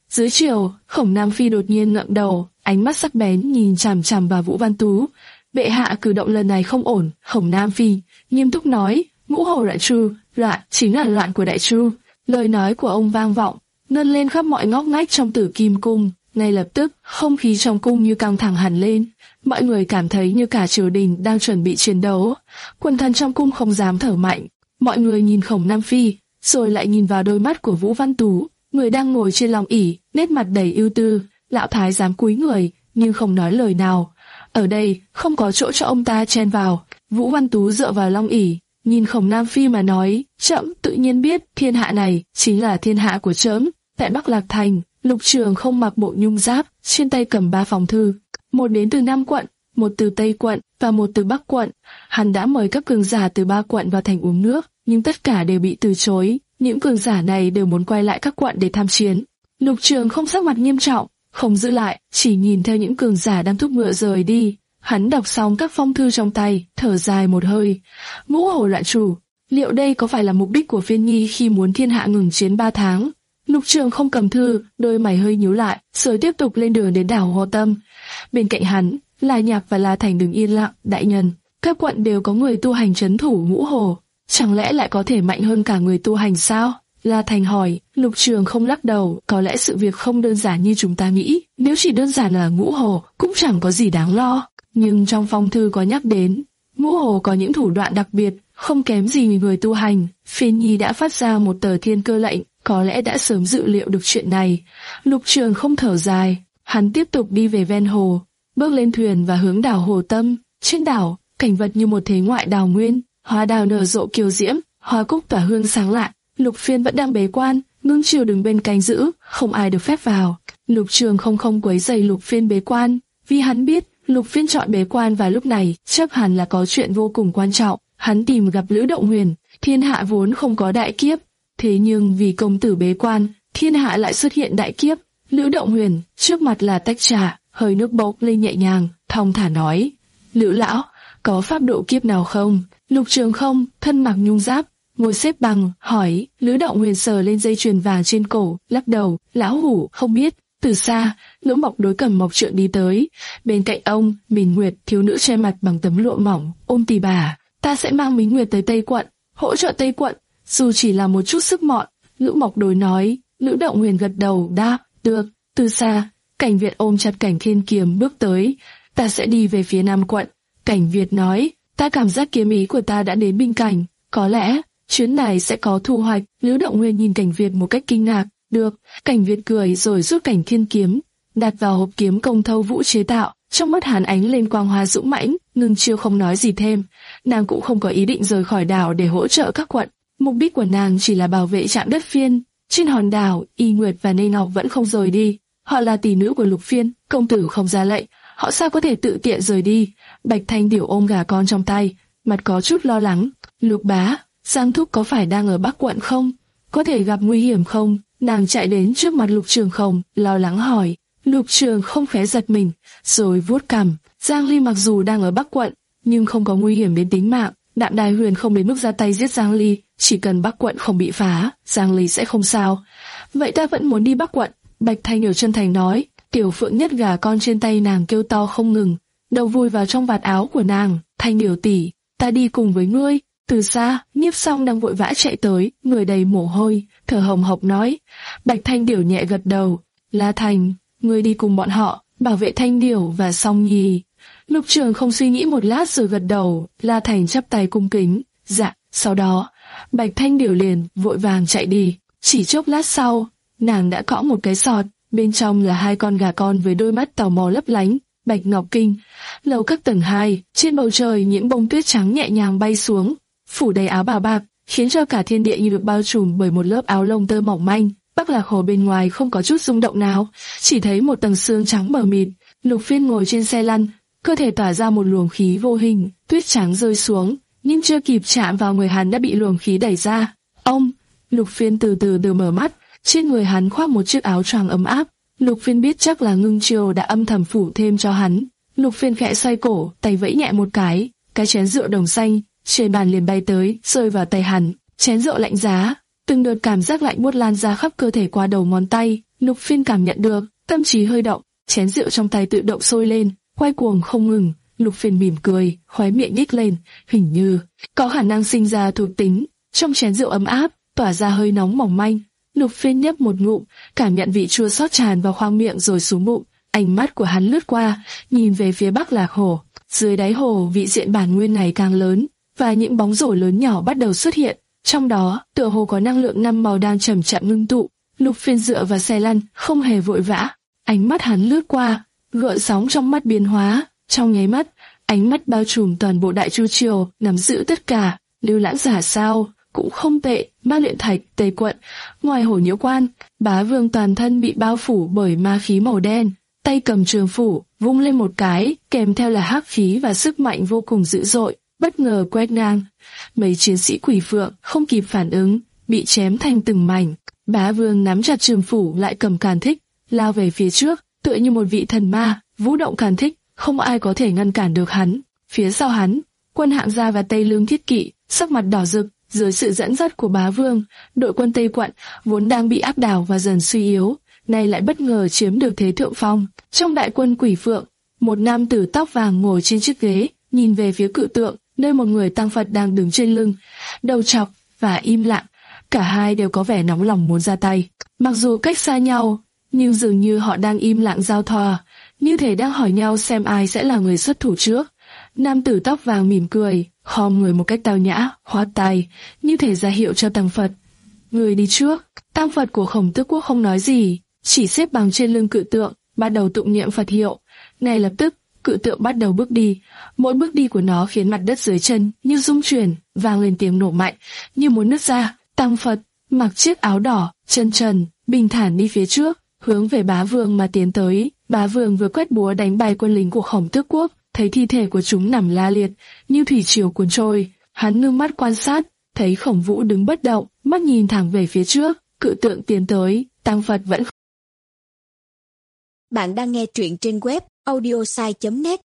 Dưới chiều, Khổng Nam Phi đột nhiên ngẩng đầu, ánh mắt sắc bén nhìn chằm chằm vào Vũ Văn Tú. Bệ hạ cử động lần này không ổn. Khổng Nam Phi nghiêm túc nói, ngũ hồ loạn tru, loạn chính là loạn của Đại Chu. Lời nói của ông vang vọng, ngân lên khắp mọi ngóc ngách trong Tử Kim Cung. Ngay lập tức, không khí trong cung như căng thẳng hẳn lên. Mọi người cảm thấy như cả triều đình đang chuẩn bị chiến đấu. Quần thần trong cung không dám thở mạnh. Mọi người nhìn Khổng Nam Phi, rồi lại nhìn vào đôi mắt của Vũ Văn Tú, người đang ngồi trên long ỷ, nét mặt đầy ưu tư. Lão thái giám cúi người, nhưng không nói lời nào. Ở đây không có chỗ cho ông ta chen vào. Vũ Văn Tú dựa vào long ỷ, nhìn Khổng Nam Phi mà nói, trẫm tự nhiên biết thiên hạ này chính là thiên hạ của trẫm. Tại Bắc Lạc Thành, Lục Trường không mặc bộ nhung giáp, trên tay cầm ba phòng thư, một đến từ Nam quận, một từ Tây quận và một từ Bắc quận. Hắn đã mời các cường giả từ ba quận vào thành uống nước, nhưng tất cả đều bị từ chối. Những cường giả này đều muốn quay lại các quận để tham chiến. Lục Trường không sắc mặt nghiêm trọng, không giữ lại, chỉ nhìn theo những cường giả đang thúc ngựa rời đi. Hắn đọc xong các phong thư trong tay, thở dài một hơi. Ngũ hồ loạn chủ, liệu đây có phải là mục đích của Phiên Nhi khi muốn thiên hạ ngừng chiến ba tháng? Lục Trường không cầm thư, đôi mày hơi nhíu lại, rồi tiếp tục lên đường đến đảo Hồ Tâm. Bên cạnh hắn, La Nhạc và La Thành đứng yên lặng. Đại nhân, các quận đều có người tu hành trấn thủ ngũ hồ, chẳng lẽ lại có thể mạnh hơn cả người tu hành sao? La Thành hỏi. Lục Trường không lắc đầu, có lẽ sự việc không đơn giản như chúng ta nghĩ. Nếu chỉ đơn giản là ngũ hồ, cũng chẳng có gì đáng lo. Nhưng trong phong thư có nhắc đến, ngũ hồ có những thủ đoạn đặc biệt, không kém gì người tu hành. Phiên Nhi đã phát ra một tờ thiên cơ lệnh, có lẽ đã sớm dự liệu được chuyện này. Lục Trường không thở dài, hắn tiếp tục đi về ven hồ, bước lên thuyền và hướng đảo Hồ Tâm. Trên đảo, cảnh vật như một thế ngoại đào nguyên, hoa đào nở rộ kiều diễm, hoa cúc tỏa hương sáng lạ. Lục Phiên vẫn đang bế quan, Ngưng Chiêu đứng bên canh giữ, không ai được phép vào. Lục Trường không không quấy rầy Lục Phiên bế quan, vì hắn biết Lục Phiên chọn bế quan vào lúc này chắc hẳn là có chuyện vô cùng quan trọng. Hắn tìm gặp Lữ Động Huyền. Thiên hạ vốn không có đại kiếp, thế nhưng vì công tử bế quan, thiên hạ lại xuất hiện đại kiếp. Lữ Động Huyền trước mặt là tách trà, hơi nước bốc lên nhẹ nhàng, thong thả nói: Lữ lão, có pháp độ kiếp nào không? Lục Trường không, thân mặc nhung giáp, ngồi xếp bằng, hỏi. Lữ Động Huyền sờ lên dây chuyền vàng trên cổ, lắc đầu: Lão hủ không biết. Từ xa, Lữ Mộc đối cầm mộc trượng đi tới. Bên cạnh ông, Minh Nguyệt, thiếu nữ che mặt bằng tấm lụa mỏng, ôm tỉ bà. Ta sẽ mang Minh Nguyệt tới Tây quận, hỗ trợ Tây quận, dù chỉ là một chút sức mọn. Lữ Mộc đối nói. Lữ Động Huyền gật đầu đáp: Được. Từ xa, Cảnh Việt ôm chặt Cảnh Thiên Kiếm bước tới. Ta sẽ đi về phía Nam quận. Cảnh Việt nói: Ta cảm giác kiếm ý của ta đã đến bình cảnh, có lẽ chuyến này sẽ có thu hoạch. Lữ Động Huyền nhìn Cảnh Việt một cách kinh ngạc. Được. Cảnh Việt cười rồi rút Cảnh Thiên Kiếm, đặt vào hộp kiếm công thâu vũ chế tạo. Trong mắt hắn ánh lên quang hoa dũng mãnh. Ngưng Chiêu không nói gì thêm, nàng cũng không có ý định rời khỏi đảo để hỗ trợ các quận. Mục đích của nàng chỉ là bảo vệ Trạm Đất Phiên. Trên hòn đảo, Y Nguyệt và Nê Ngọc vẫn không rời đi. Họ là tỷ nữ của Lục Phiên, công tử không ra lệnh, họ sao có thể tự tiện rời đi? Bạch Thanh Điểu ôm gà con trong tay, mặt có chút lo lắng. Lục bá, Giang thúc có phải đang ở Bắc quận không? Có thể gặp nguy hiểm không? Nàng chạy đến trước mặt Lục Trường không, lo lắng hỏi. Lục Trường không khẽ giật mình, rồi vuốt cằm. Giang Ly mặc dù đang ở Bắc quận, nhưng không có nguy hiểm đến tính mạng. Đạm Đài Huyền không đến mức ra tay giết Giang Ly, chỉ cần Bắc quận không bị phá, Giang Ly sẽ không sao. Vậy ta vẫn muốn đi Bắc quận. Bạch Thanh Điểu chân thành nói. Tiểu Phượng nhất gà con trên tay nàng kêu to không ngừng, đầu vùi vào trong vạt áo của nàng. Thanh Điểu tỷ, ta đi cùng với ngươi. Từ xa, Nhiếp Song đang vội vã chạy tới, người đầy mồ hôi, thở hồng hộc nói. Bạch Thanh Điểu nhẹ gật đầu. La Thành, ngươi đi cùng bọn họ, bảo vệ Thanh Điểu và Song Nhi. Lục Trường không suy nghĩ một lát rồi gật đầu. La Thành chắp tay cung kính. Dạ. Sau đó, Bạch Thanh Điểu liền vội vàng chạy đi. Chỉ chốc lát sau, nàng đã cõng một cái sọt, bên trong là hai con gà con với đôi mắt tò mò lấp lánh. Bạch Ngọc Kinh, lầu các tầng hai, trên bầu trời những bông tuyết trắng nhẹ nhàng bay xuống, phủ đầy áo bào bạc, khiến cho cả thiên địa như được bao trùm bởi một lớp áo lông tơ mỏng manh. Bắc Lạc Hồ bên ngoài không có chút rung động nào, chỉ thấy một tầng sương trắng mờ mịt. Lục Phiên ngồi trên xe lăn, cơ thể tỏa ra một luồng khí vô hình, tuyết trắng rơi xuống, nhưng chưa kịp chạm vào người hắn đã bị luồng khí đẩy ra. Ông, Lục Phiên từ từ từ mở mắt, trên người hắn khoác một chiếc áo choàng ấm áp. Lục Phiên biết chắc là Ngưng Chiêu đã âm thầm phủ thêm cho hắn. Lục Phiên khẽ xoay cổ, tay vẫy nhẹ một cái, cái chén rượu đồng xanh trên bàn liền bay tới, rơi vào tay hắn. Chén rượu lạnh giá, từng đợt cảm giác lạnh buốt lan ra khắp cơ thể qua đầu ngón tay. Lục Phiên cảm nhận được, tâm trí hơi động, chén rượu trong tay tự động sôi lên, quay cuồng không ngừng. Lục Phiên mỉm cười, khóe miệng nhếch lên, hình như có khả năng sinh ra thuộc tính. Trong chén rượu ấm áp, tỏa ra hơi nóng mỏng manh. Lục Phiên nhấp một ngụm, cảm nhận vị chua xót tràn vào khoang miệng rồi xuống bụng. Ánh mắt của hắn lướt qua, nhìn về phía Bắc Lạc Hồ. Dưới đáy hồ, vị diện bản nguyên này càng lớn, và những bóng rổ lớn nhỏ bắt đầu xuất hiện. Trong đó, tựa hồ có năng lượng năm màu đang chậm chậm ngưng tụ. Lục Phiên dựa vào xe lăn, không hề vội vã. Ánh mắt hắn lướt qua, gợn sóng trong mắt biến hóa. Trong nháy mắt, ánh mắt bao trùm toàn bộ Đại Chu Triều, nắm giữ tất cả. Lưu Lãng giả sao? Cũng không tệ. Ma Luyện Thạch, Tây Quận. Ngoài Hổ Nhiễu Quan, Bá Vương toàn thân bị bao phủ bởi ma khí màu đen, tay cầm trường phủ, vung lên một cái, kèm theo là hắc khí và sức mạnh vô cùng dữ dội, bất ngờ quét ngang. Mấy chiến sĩ Quỷ Phượng không kịp phản ứng, bị chém thành từng mảnh. Bá Vương nắm chặt trường phủ lại cầm càn thích, lao về phía trước, tựa như một vị thần ma, vũ động càn thích, không ai có thể ngăn cản được hắn. Phía sau hắn, quân Hạng Gia và Tây Lương Thiết Kỵ, sắc mặt đỏ rực, dưới sự dẫn dắt của Bá Vương, đội quân Tây Quận vốn đang bị áp đảo và dần suy yếu, nay lại bất ngờ chiếm được thế thượng phong. Trong đại quân Quỷ Phượng, một nam tử tóc vàng ngồi trên chiếc ghế, nhìn về phía cự tượng, nơi một người tăng Phật đang đứng trên lưng, đầu chọc và im lặng. Cả hai đều có vẻ nóng lòng muốn ra tay. Mặc dù cách xa nhau, nhưng dường như họ đang im lặng giao thoa, như thể đang hỏi nhau xem ai sẽ là người xuất thủ trước. Nam tử tóc vàng mỉm cười, khom người một cách tao nhã, khoát tay, như thể ra hiệu cho tăng Phật. Người đi trước. Tăng Phật của Khổng Tước Quốc không nói gì, chỉ xếp bằng trên lưng cự tượng, bắt đầu tụng niệm Phật hiệu. Ngay lập tức, cự tượng bắt đầu bước đi. Mỗi bước đi của nó khiến mặt đất dưới chân như rung chuyển, vang lên tiếng nổ mạnh, như muốn nứt ra. Tăng Phật mặc chiếc áo đỏ, chân trần, bình thản đi phía trước, hướng về Bá Vương mà tiến tới. Bá Vương vừa quét búa đánh bay quân lính của Khổng Tước Quốc, thấy thi thể của chúng nằm la liệt, như thủy triều cuốn trôi. Hắn ngưng mắt quan sát, thấy Khổng Vũ đứng bất động, mắt nhìn thẳng về phía trước. Cự tượng tiến tới, Tăng Phật vẫn. Bạn đang nghe truyện trên web audiosai chấm net.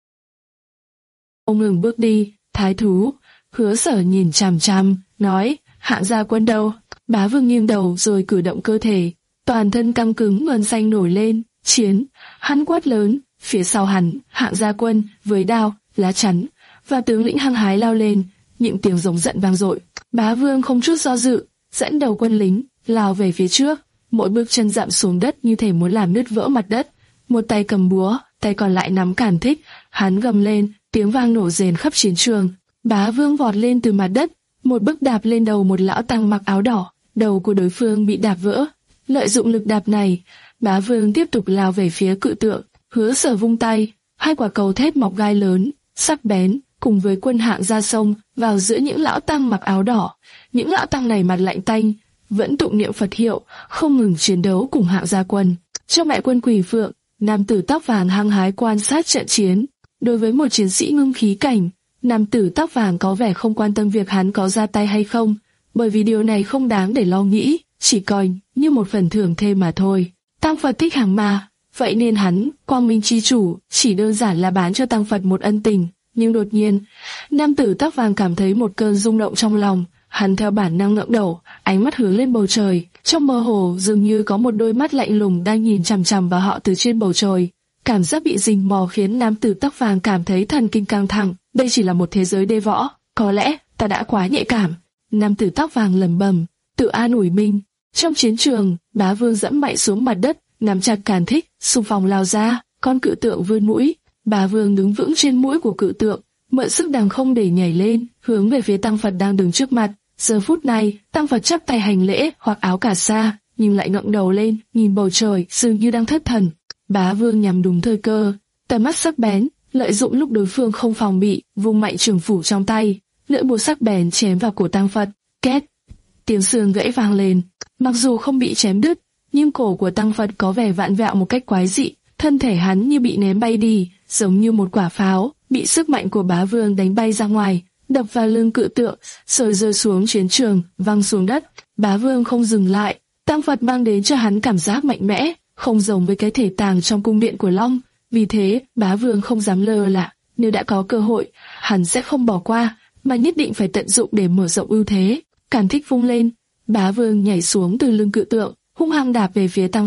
Ông ngừng bước đi. Thái thú Hứa Sở nhìn chằm chằm, nói: Hạng gia quân đâu? Bá Vương nghiêng đầu rồi cử động cơ thể, toàn thân căng cứng, ngân xanh nổi lên. Chiến! Hắn quát lớn. Phía sau hắn, Hạng gia quân với đao, lá chắn và tướng lĩnh hăng hái lao lên. Những tiếng giống giận vang dội. Bá Vương không chút do dự, dẫn đầu quân lính lao về phía trước. Mỗi bước chân dậm xuống đất như thể muốn làm nứt vỡ mặt đất. Một tay cầm búa, tay còn lại nắm càn thích. Hắn gầm lên, tiếng vang nổ rền khắp chiến trường. Bá Vương vọt lên từ mặt đất, một bước đạp lên đầu một lão tăng mặc áo đỏ. Đầu của đối phương bị đạp vỡ. Lợi dụng lực đạp này, Bá Vương tiếp tục lao về phía cự tượng. Hứa Sở vung tay, hai quả cầu thép mọc gai lớn, sắc bén, cùng với quân Hạng Gia xông vào giữa những lão tăng mặc áo đỏ. Những lão tăng này mặt lạnh tanh, vẫn tụng niệm Phật hiệu, không ngừng chiến đấu cùng Hạng Gia quân. Trong đại quân Quỷ Phượng, nam tử tóc vàng hăng hái quan sát trận chiến. Đối với một chiến sĩ ngưng khí cảnh, nam tử tóc vàng có vẻ không quan tâm việc hắn có ra tay hay không, bởi vì điều này không đáng để lo nghĩ, chỉ coi như một phần thưởng thêm mà thôi. Tăng Phật thích hàng ma, vậy nên hắn, Quang Minh chi chủ, chỉ đơn giản là bán cho Tăng Phật một ân tình. Nhưng đột nhiên, nam tử tóc vàng cảm thấy một cơn rung động trong lòng. Hắn theo bản năng ngẩng đầu, ánh mắt hướng lên bầu trời. Trong mơ hồ dường như có một đôi mắt lạnh lùng đang nhìn chằm chằm vào họ từ trên bầu trời. Cảm giác bị rình mò khiến nam tử tóc vàng cảm thấy thần kinh căng thẳng. Đây chỉ là một thế giới đê võ, có lẽ ta đã quá nhạy cảm. Nam tử tóc vàng lẩm bẩm, tự an ủi mình. Trong chiến trường, Bá Vương dẫm mạnh xuống mặt đất, nắm chặt càn thích, xung phong lao ra. Con cự tượng vươn mũi, Bá Vương đứng vững trên mũi của cự tượng, mượn sức đằng không để nhảy lên, hướng về phía Tăng Phật đang đứng trước mặt. Giờ phút này, Tăng Phật chắp tay hành lễ, hoặc áo cà sa, nhưng lại ngẩng đầu lên, nhìn bầu trời, dường như đang thất thần. Bá Vương nhắm đúng thời cơ, tầm mắt sắc bén, lợi dụng lúc đối phương không phòng bị, vung mạnh trường phủ trong tay, lưỡi búa sắc bén chém vào cổ Tăng Phật. Két, tiếng xương gãy vang lên. Mặc dù không bị chém đứt, nhưng cổ của Tăng Phật có vẻ vặn vẹo một cách quái dị, thân thể hắn như bị ném bay đi, giống như một quả pháo, bị sức mạnh của Bá Vương đánh bay ra ngoài, đập vào lưng cự tượng, rồi rơi xuống chiến trường, văng xuống đất. Bá Vương không dừng lại, Tăng Phật mang đến cho hắn cảm giác mạnh mẽ, không giống với cái thể tàng trong cung điện của Long. Vì thế, Bá Vương không dám lơ là, nếu đã có cơ hội, hắn sẽ không bỏ qua, mà nhất định phải tận dụng để mở rộng ưu thế. Càn thích vung lên, Bá Vương nhảy xuống từ lưng cự tượng, hung hăng đạp về phía Tăng Phật.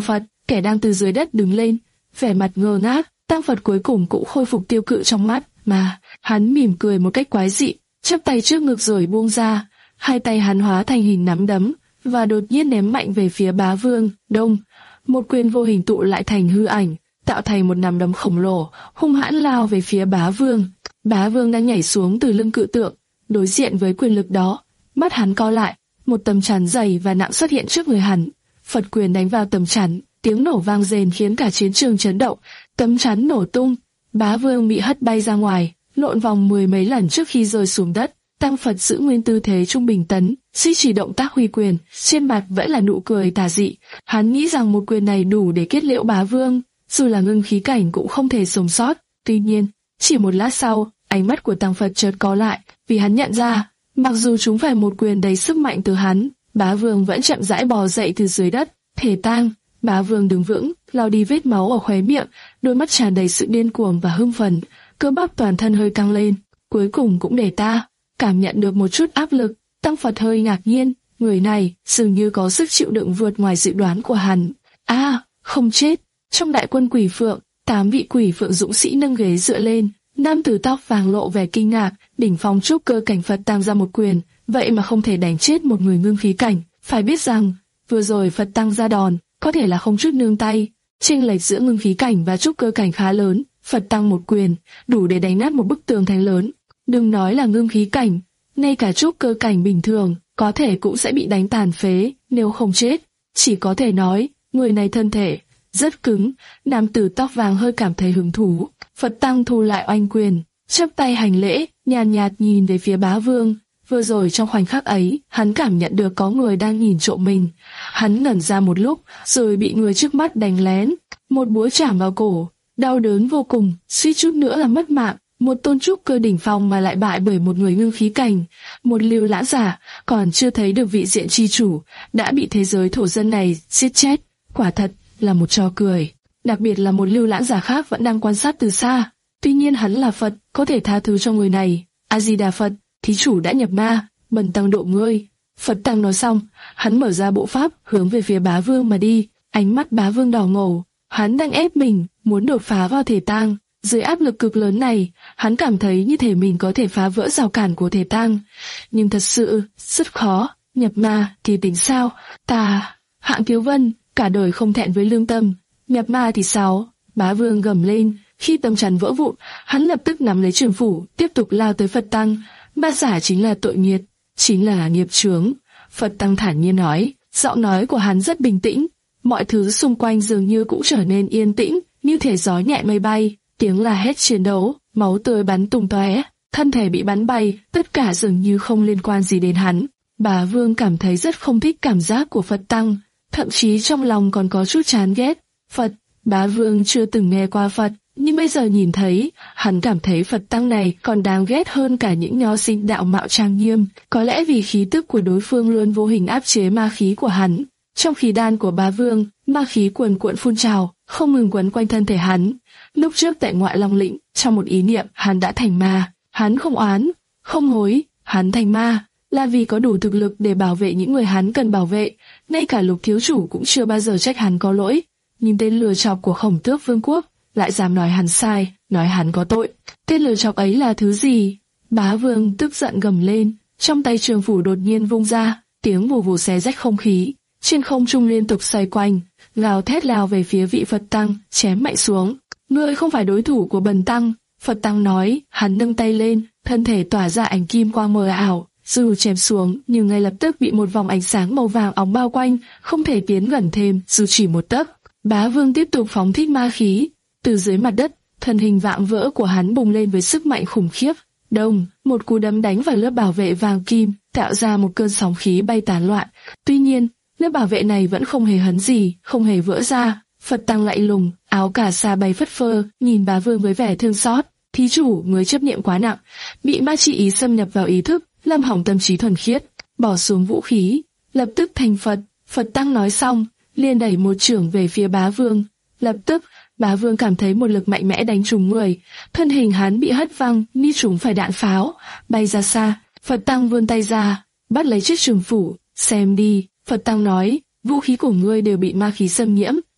kẻ đang từ dưới đất đứng lên, vẻ mặt ngơ ngác. Tăng Phật cuối cùng cũng khôi phục tiêu cự trong mắt, mà hắn mỉm cười một cách quái dị, chắp tay trước ngực rồi buông ra, hai tay hắn hóa thành hình nắm đấm và đột nhiên ném mạnh về phía Bá Vương. Đông, một quyền vô hình tụ lại thành hư ảnh, tạo thành một nắm đấm khổng lồ, hung hãn lao về phía Bá Vương. Bá Vương đang nhảy xuống từ lưng cự tượng, đối diện với quyền lực đó, mắt hắn co lại, một tấm chắn dày và nặng xuất hiện trước người hắn. Phật quyền đánh vào tấm chắn, tiếng nổ vang rền khiến cả chiến trường chấn động, tấm chắn nổ tung, Bá Vương bị hất bay ra ngoài, lộn vòng mười mấy lần trước khi rơi xuống đất. Tăng Phật giữ nguyên tư thế trung bình tấn, duy trì động tác huy quyền, trên mặt vẫn là nụ cười tà dị. Hắn nghĩ rằng một quyền này đủ để kết liễu Bá Vương, dù là ngưng khí cảnh cũng không thể sống sót. Tuy nhiên, chỉ một lát sau, ánh mắt của Tăng Phật chợt có lại, vì hắn nhận ra, mặc dù chúng phải một quyền đầy sức mạnh từ hắn, Bá Vương vẫn chậm rãi bò dậy từ dưới đất. Thể tang, Bá Vương đứng vững, lau đi vết máu ở khóe miệng, đôi mắt tràn đầy sự điên cuồng và hưng phấn, cơ bắp toàn thân hơi căng lên. Cuối cùng cũng để ta cảm nhận được một chút áp lực. Tăng Phật hơi ngạc nhiên, người này dường như có sức chịu đựng vượt ngoài dự đoán của hắn. A, à, không chết. Trong đại quân Quỷ Phượng, tám vị Quỷ Phượng dũng sĩ nâng ghế dựa lên. Nam tử tóc vàng lộ vẻ kinh ngạc, đỉnh phong trúc cơ cảnh Phật Tăng ra một quyền, vậy mà không thể đánh chết một người ngưng khí cảnh. Phải biết rằng, vừa rồi Phật Tăng ra đòn, có thể là không chút nương tay. Chênh lệch giữa ngưng khí cảnh và trúc cơ cảnh khá lớn, Phật Tăng một quyền, đủ để đánh nát một bức tường thành lớn. Đừng nói là ngưng khí cảnh, ngay cả trúc cơ cảnh bình thường, có thể cũng sẽ bị đánh tàn phế, nếu không chết. Chỉ có thể nói, người này thân thể rất cứng. Nam tử tóc vàng hơi cảm thấy hứng thú. Phật Tăng thu lại oanh quyền, chắp tay hành lễ, nhàn nhạt nhìn về phía Bá Vương. Vừa rồi trong khoảnh khắc ấy, hắn cảm nhận được có người đang nhìn trộm mình. Hắn ngẩn ra một lúc, rồi bị người trước mắt đánh lén, một búa chạm vào cổ, đau đớn vô cùng, suýt chút nữa là mất mạng. Một tôn trúc cơ đỉnh phong mà lại bại bởi một người ngưng khí cảnh, một lưu lãng giả, còn chưa thấy được vị diện chi chủ, đã bị thế giới thổ dân này giết chết. Quả thật là một trò cười. Đặc biệt là một lưu lãng giả khác vẫn đang quan sát từ xa. Tuy nhiên hắn là Phật, có thể tha thứ cho người này. A Di Đà Phật, thí chủ đã nhập ma, bần tăng độ ngươi. Phật Tăng nói xong, hắn mở ra bộ pháp hướng về phía Bá Vương mà đi. Ánh mắt Bá Vương đỏ ngầu, hắn đang ép mình, muốn đột phá vào thể tang. Dưới áp lực cực lớn này, hắn cảm thấy như thể mình có thể phá vỡ rào cản của thể tang. Nhưng thật sự, rất khó. Nhập ma thì tính sao? Ta, Hạng Thiếu Vân, cả đời không thẹn với lương tâm. Nhập ma thì sao? Bá Vương gầm lên. Khi tấm chắn vỡ vụn, hắn lập tức nắm lấy trường phủ, tiếp tục lao tới Phật Tăng. Ma giả chính là tội nghiệt, chính là nghiệp chướng. Phật Tăng thản nhiên nói, giọng nói của hắn rất bình tĩnh. Mọi thứ xung quanh dường như cũng trở nên yên tĩnh, như thể gió nhẹ mây bay. Tiếng la hét chiến đấu, máu tươi bắn tung tóe, thân thể bị bắn bay, tất cả dường như không liên quan gì đến hắn. Bá Vương cảm thấy rất không thích cảm giác của Phật Tăng, thậm chí trong lòng còn có chút chán ghét. Phật, Bá Vương chưa từng nghe qua Phật, nhưng bây giờ nhìn thấy, hắn cảm thấy Phật Tăng này còn đáng ghét hơn cả những nho sinh đạo mạo trang nghiêm. Có lẽ vì khí tức của đối phương luôn vô hình áp chế ma khí của hắn. Trong khí đan của Bá Vương, ma khí cuồn cuộn phun trào, không ngừng quấn quanh thân thể hắn. Lúc trước tại Ngoại Long Lĩnh, trong một ý niệm, hắn đã thành ma. Hắn không oán, không hối, hắn thành ma, là vì có đủ thực lực để bảo vệ những người hắn cần bảo vệ. Ngay cả Lục thiếu chủ cũng chưa bao giờ trách hắn có lỗi. Nhưng tên lừa chọc của Khổng Tước Vương quốc lại dám nói hắn sai, nói hắn có tội. Tên lừa chọc ấy là thứ gì? Bá Vương tức giận gầm lên, trong tay trường phủ đột nhiên vung ra, tiếng vù vù xé rách không khí, trên không trung liên tục xoay quanh, gào thét lao về phía vị Phật Tăng, chém mạnh xuống. Ngươi không phải đối thủ của bần tăng, Phật Tăng nói. Hắn nâng tay lên, thân thể tỏa ra ánh kim quang mờ ảo, dù chém xuống nhưng ngay lập tức bị một vòng ánh sáng màu vàng óng bao quanh, không thể tiến gần thêm dù chỉ một tấc. Bá Vương tiếp tục phóng thích ma khí, từ dưới mặt đất, thân hình vạm vỡ của hắn bùng lên với sức mạnh khủng khiếp. Đông, một cú đấm đánh vào lớp bảo vệ vàng kim, tạo ra một cơn sóng khí bay tán loạn. Tuy nhiên, lớp bảo vệ này vẫn không hề hấn gì, không hề vỡ ra. Phật Tăng lạnh lùng, áo cà sa bay phất phơ, nhìn Bá Vương với vẻ thương xót. Thí chủ, người chấp niệm quá nặng, bị ma chi ý xâm nhập vào ý thức, làm hỏng tâm trí thuần khiết, bỏ xuống vũ khí, lập tức thành Phật. Phật Tăng nói xong, liền đẩy một chưởng về phía Bá Vương. Lập tức, Bá Vương cảm thấy một lực mạnh mẽ đánh trúng người, thân hình hắn bị hất văng như trúng phải đạn pháo, bay ra xa. Phật Tăng vươn tay ra, bắt lấy chiếc trường phủ, xem đi. Phật Tăng nói, vũ khí của ngươi đều bị ma khí xâm nhiễm,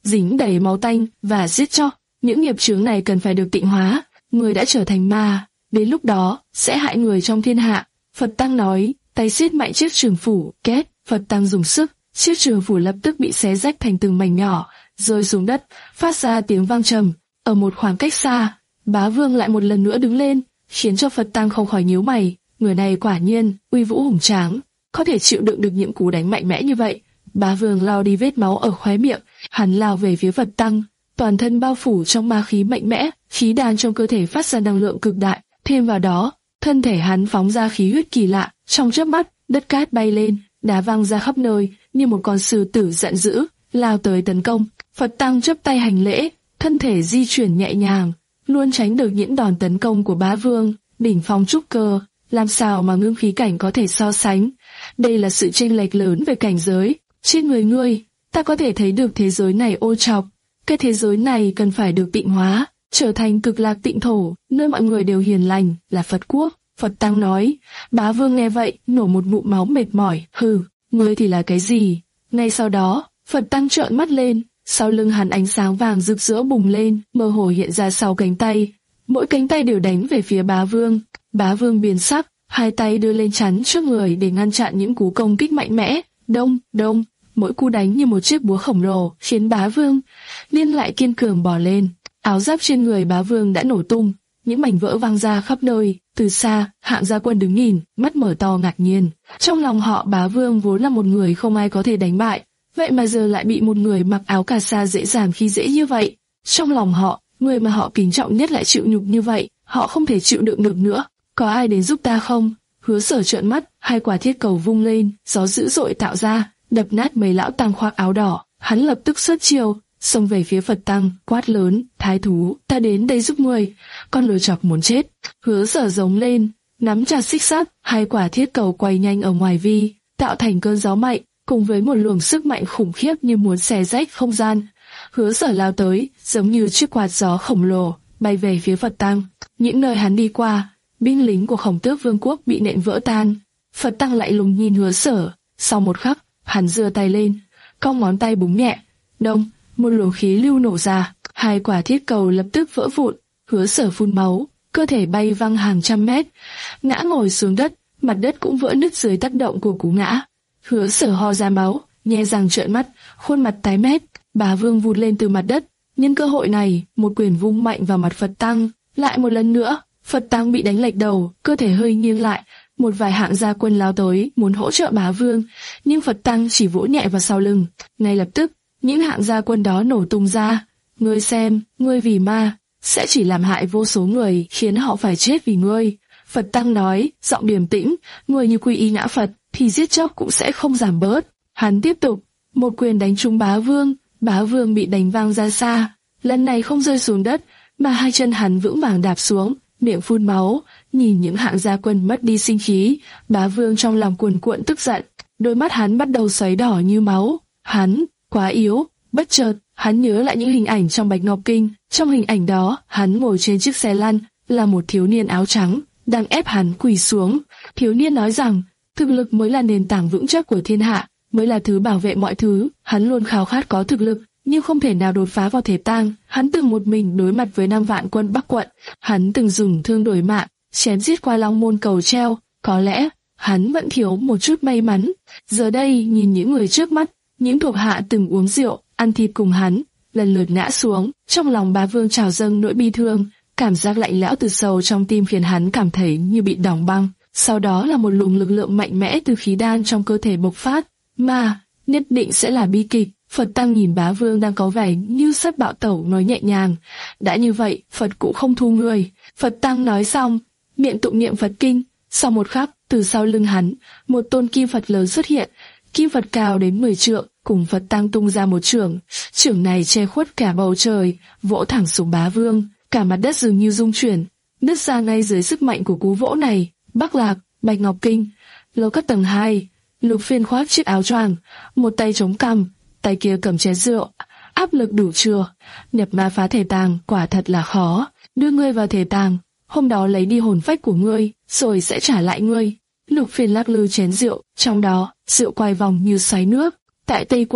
dính đầy máu tanh và giết chóc. Những nghiệp chướng này cần phải được tịnh hóa. Người đã trở thành ma, đến lúc đó sẽ hại người trong thiên hạ. Phật Tăng nói, tay siết mạnh chiếc trường phủ, két. Phật Tăng dùng sức, chiếc trường phủ lập tức bị xé rách thành từng mảnh nhỏ, rơi xuống đất, phát ra tiếng vang trầm. Ở một khoảng cách xa, Bá Vương lại một lần nữa đứng lên, khiến cho Phật Tăng không khỏi nhíu mày. Người này quả nhiên uy vũ hùng tráng, có thể chịu đựng được những cú đánh mạnh mẽ như vậy. Bá Vương lau đi vết máu ở khóe miệng, hắn lao về phía Phật Tăng, toàn thân bao phủ trong ma khí mạnh mẽ, khí đan trong cơ thể phát ra năng lượng cực đại, thêm vào đó, thân thể hắn phóng ra khí huyết kỳ lạ, trong chớp mắt, đất cát bay lên, đá văng ra khắp nơi, như một con sư tử giận dữ, lao tới tấn công. Phật Tăng chắp tay hành lễ, thân thể di chuyển nhẹ nhàng, luôn tránh được những đòn tấn công của Bá Vương. Đỉnh phong trúc cơ, làm sao mà ngưng khí cảnh có thể so sánh? Đây là sự chênh lệch lớn về cảnh giới. Trên người ngươi, ta có thể thấy được thế giới này ô trọc. Cái thế giới này cần phải được tịnh hóa, trở thành cực lạc tịnh thổ, nơi mọi người đều hiền lành, là Phật quốc. Phật Tăng nói. Bá Vương nghe vậy, nổ một ngụm máu mệt mỏi. Hừ, ngươi thì là cái gì? Ngay sau đó, Phật Tăng trợn mắt lên, sau lưng hắn ánh sáng vàng rực rỡ bùng lên, mơ hồ hiện ra sau cánh tay. Mỗi cánh tay đều đánh về phía Bá Vương. Bá Vương biến sắc, hai tay đưa lên chắn trước người để ngăn chặn những cú công kích mạnh mẽ. Đông, đông, mỗi cú đánh như một chiếc búa khổng lồ, khiến Bá Vương liên lại kiên cường bò lên. Áo giáp trên người Bá Vương đã nổ tung, những mảnh vỡ văng ra khắp nơi. Từ xa, Hạng Gia Quân đứng nhìn, mắt mở to ngạc nhiên. Trong lòng họ, Bá Vương vốn là một người không ai có thể đánh bại, vậy mà giờ lại bị một người mặc áo cà sa dễ dàng khi dễ như vậy. Trong lòng họ, người mà họ kính trọng nhất lại chịu nhục như vậy, họ không thể chịu đựng được nữa. Có ai đến giúp ta không? Hứa Sở trợn mắt, hai quả thiết cầu vung lên, gió dữ dội tạo ra, đập nát mấy lão tăng khoác áo đỏ. Hắn lập tức xuất chiêu, xông về phía Phật Tăng, quát lớn, thái thú, ta đến đây giúp ngươi, con lừa chọc muốn chết. Hứa Sở giống lên, nắm chặt xích sắt, hai quả thiết cầu quay nhanh ở ngoài vi, tạo thành cơn gió mạnh, cùng với một luồng sức mạnh khủng khiếp như muốn xé rách không gian. Hứa Sở lao tới, giống như chiếc quạt gió khổng lồ, bay về phía Phật Tăng. Những nơi hắn đi qua, binh lính của Khổng Tước Vương quốc bị nện vỡ tan. Phật Tăng lại lùng nhìn Hứa Sở, sau một khắc, hắn giơ tay lên, cong ngón tay búng nhẹ, đông, một luồng khí lưu nổ ra, hai quả thiết cầu lập tức vỡ vụn. Hứa Sở phun máu, cơ thể bay văng hàng trăm mét, ngã ngồi xuống đất, mặt đất cũng vỡ nứt dưới tác động của cú ngã. Hứa Sở ho ra máu, nhe răng trợn mắt, khuôn mặt tái mét. Bá Vương vụt lên từ mặt đất, nhân cơ hội này, một quyền vung mạnh vào mặt Phật Tăng. Lại một lần nữa, Phật Tăng bị đánh lệch đầu, cơ thể hơi nghiêng lại. Một vài Hạng Gia Quân lao tới, muốn hỗ trợ Bá Vương, nhưng Phật Tăng chỉ vỗ nhẹ vào sau lưng. Ngay lập tức, những Hạng Gia Quân đó nổ tung ra. Ngươi xem, ngươi vì ma, sẽ chỉ làm hại vô số người, khiến họ phải chết vì ngươi. Phật Tăng nói, giọng điềm tĩnh, người như quy y ngã Phật, thì giết chóc cũng sẽ không giảm bớt. Hắn tiếp tục, một quyền đánh trúng Bá Vương, Bá Vương bị đánh văng ra xa, lần này không rơi xuống đất, mà hai chân hắn vững vàng đạp xuống, miệng phun máu. Nhìn những Hạng Gia Quân mất đi sinh khí, Bá Vương trong lòng cuồn cuộn tức giận, đôi mắt hắn bắt đầu xoáy đỏ như máu. Hắn quá yếu. Bất chợt, hắn nhớ lại những hình ảnh trong Bạch Ngọc Kinh. Trong hình ảnh đó, hắn ngồi trên chiếc xe lăn, là một thiếu niên áo trắng, đang ép hắn quỳ xuống. Thiếu niên nói rằng, thực lực mới là nền tảng vững chắc của thiên hạ, mới là thứ bảo vệ mọi thứ. Hắn luôn khao khát có thực lực, nhưng không thể nào đột phá vào thể tang. Hắn từng một mình đối mặt với năm vạn quân Bắc quận. Hắn từng dùng thương đổi mạng, chém giết qua Long Môn cầu treo. Có lẽ, hắn vẫn thiếu một chút may mắn. Giờ đây, nhìn những người trước mắt, những thuộc hạ từng uống rượu, ăn thịt cùng hắn, lần lượt ngã xuống. Trong lòng Bá Vương trào dâng nỗi bi thương, cảm giác lạnh lẽo từ sâu trong tim khiến hắn cảm thấy như bị đóng băng. Sau đó là một luồng lực lượng mạnh mẽ từ khí đan trong cơ thể bộc phát. Mà, nhất định sẽ là bi kịch. Phật Tăng nhìn Bá Vương đang có vẻ như sắp bạo tẩu, nói nhẹ nhàng, đã như vậy, Phật cũng không thu người. Phật Tăng nói xong, miệng tụng niệm Phật kinh. Sau một khắc, từ sau lưng hắn, một tôn kim Phật lớn xuất hiện. Kim Phật cao đến mười trượng, cùng Phật Tăng tung ra một chưởng. Chưởng này che khuất cả bầu trời, vỗ thẳng xuống Bá Vương. Cả mặt đất dường như rung chuyển, nứt ra ngay dưới sức mạnh của cú vỗ này. Bắc Lạc, Bạch Ngọc Kinh, lầu các tầng hai. Lục Phiên khoác chiếc áo choàng, một tay chống cằm, tay kia cầm chén rượu. Áp lực đủ chưa? Nhập ma phá thể tàng quả thật là khó. Đưa ngươi vào thể tàng, hôm đó lấy đi hồn phách của ngươi, rồi sẽ trả lại ngươi. Lục Phiên lắc lư chén rượu, trong đó rượu quay vòng như xoáy nước. Tại Tây quận,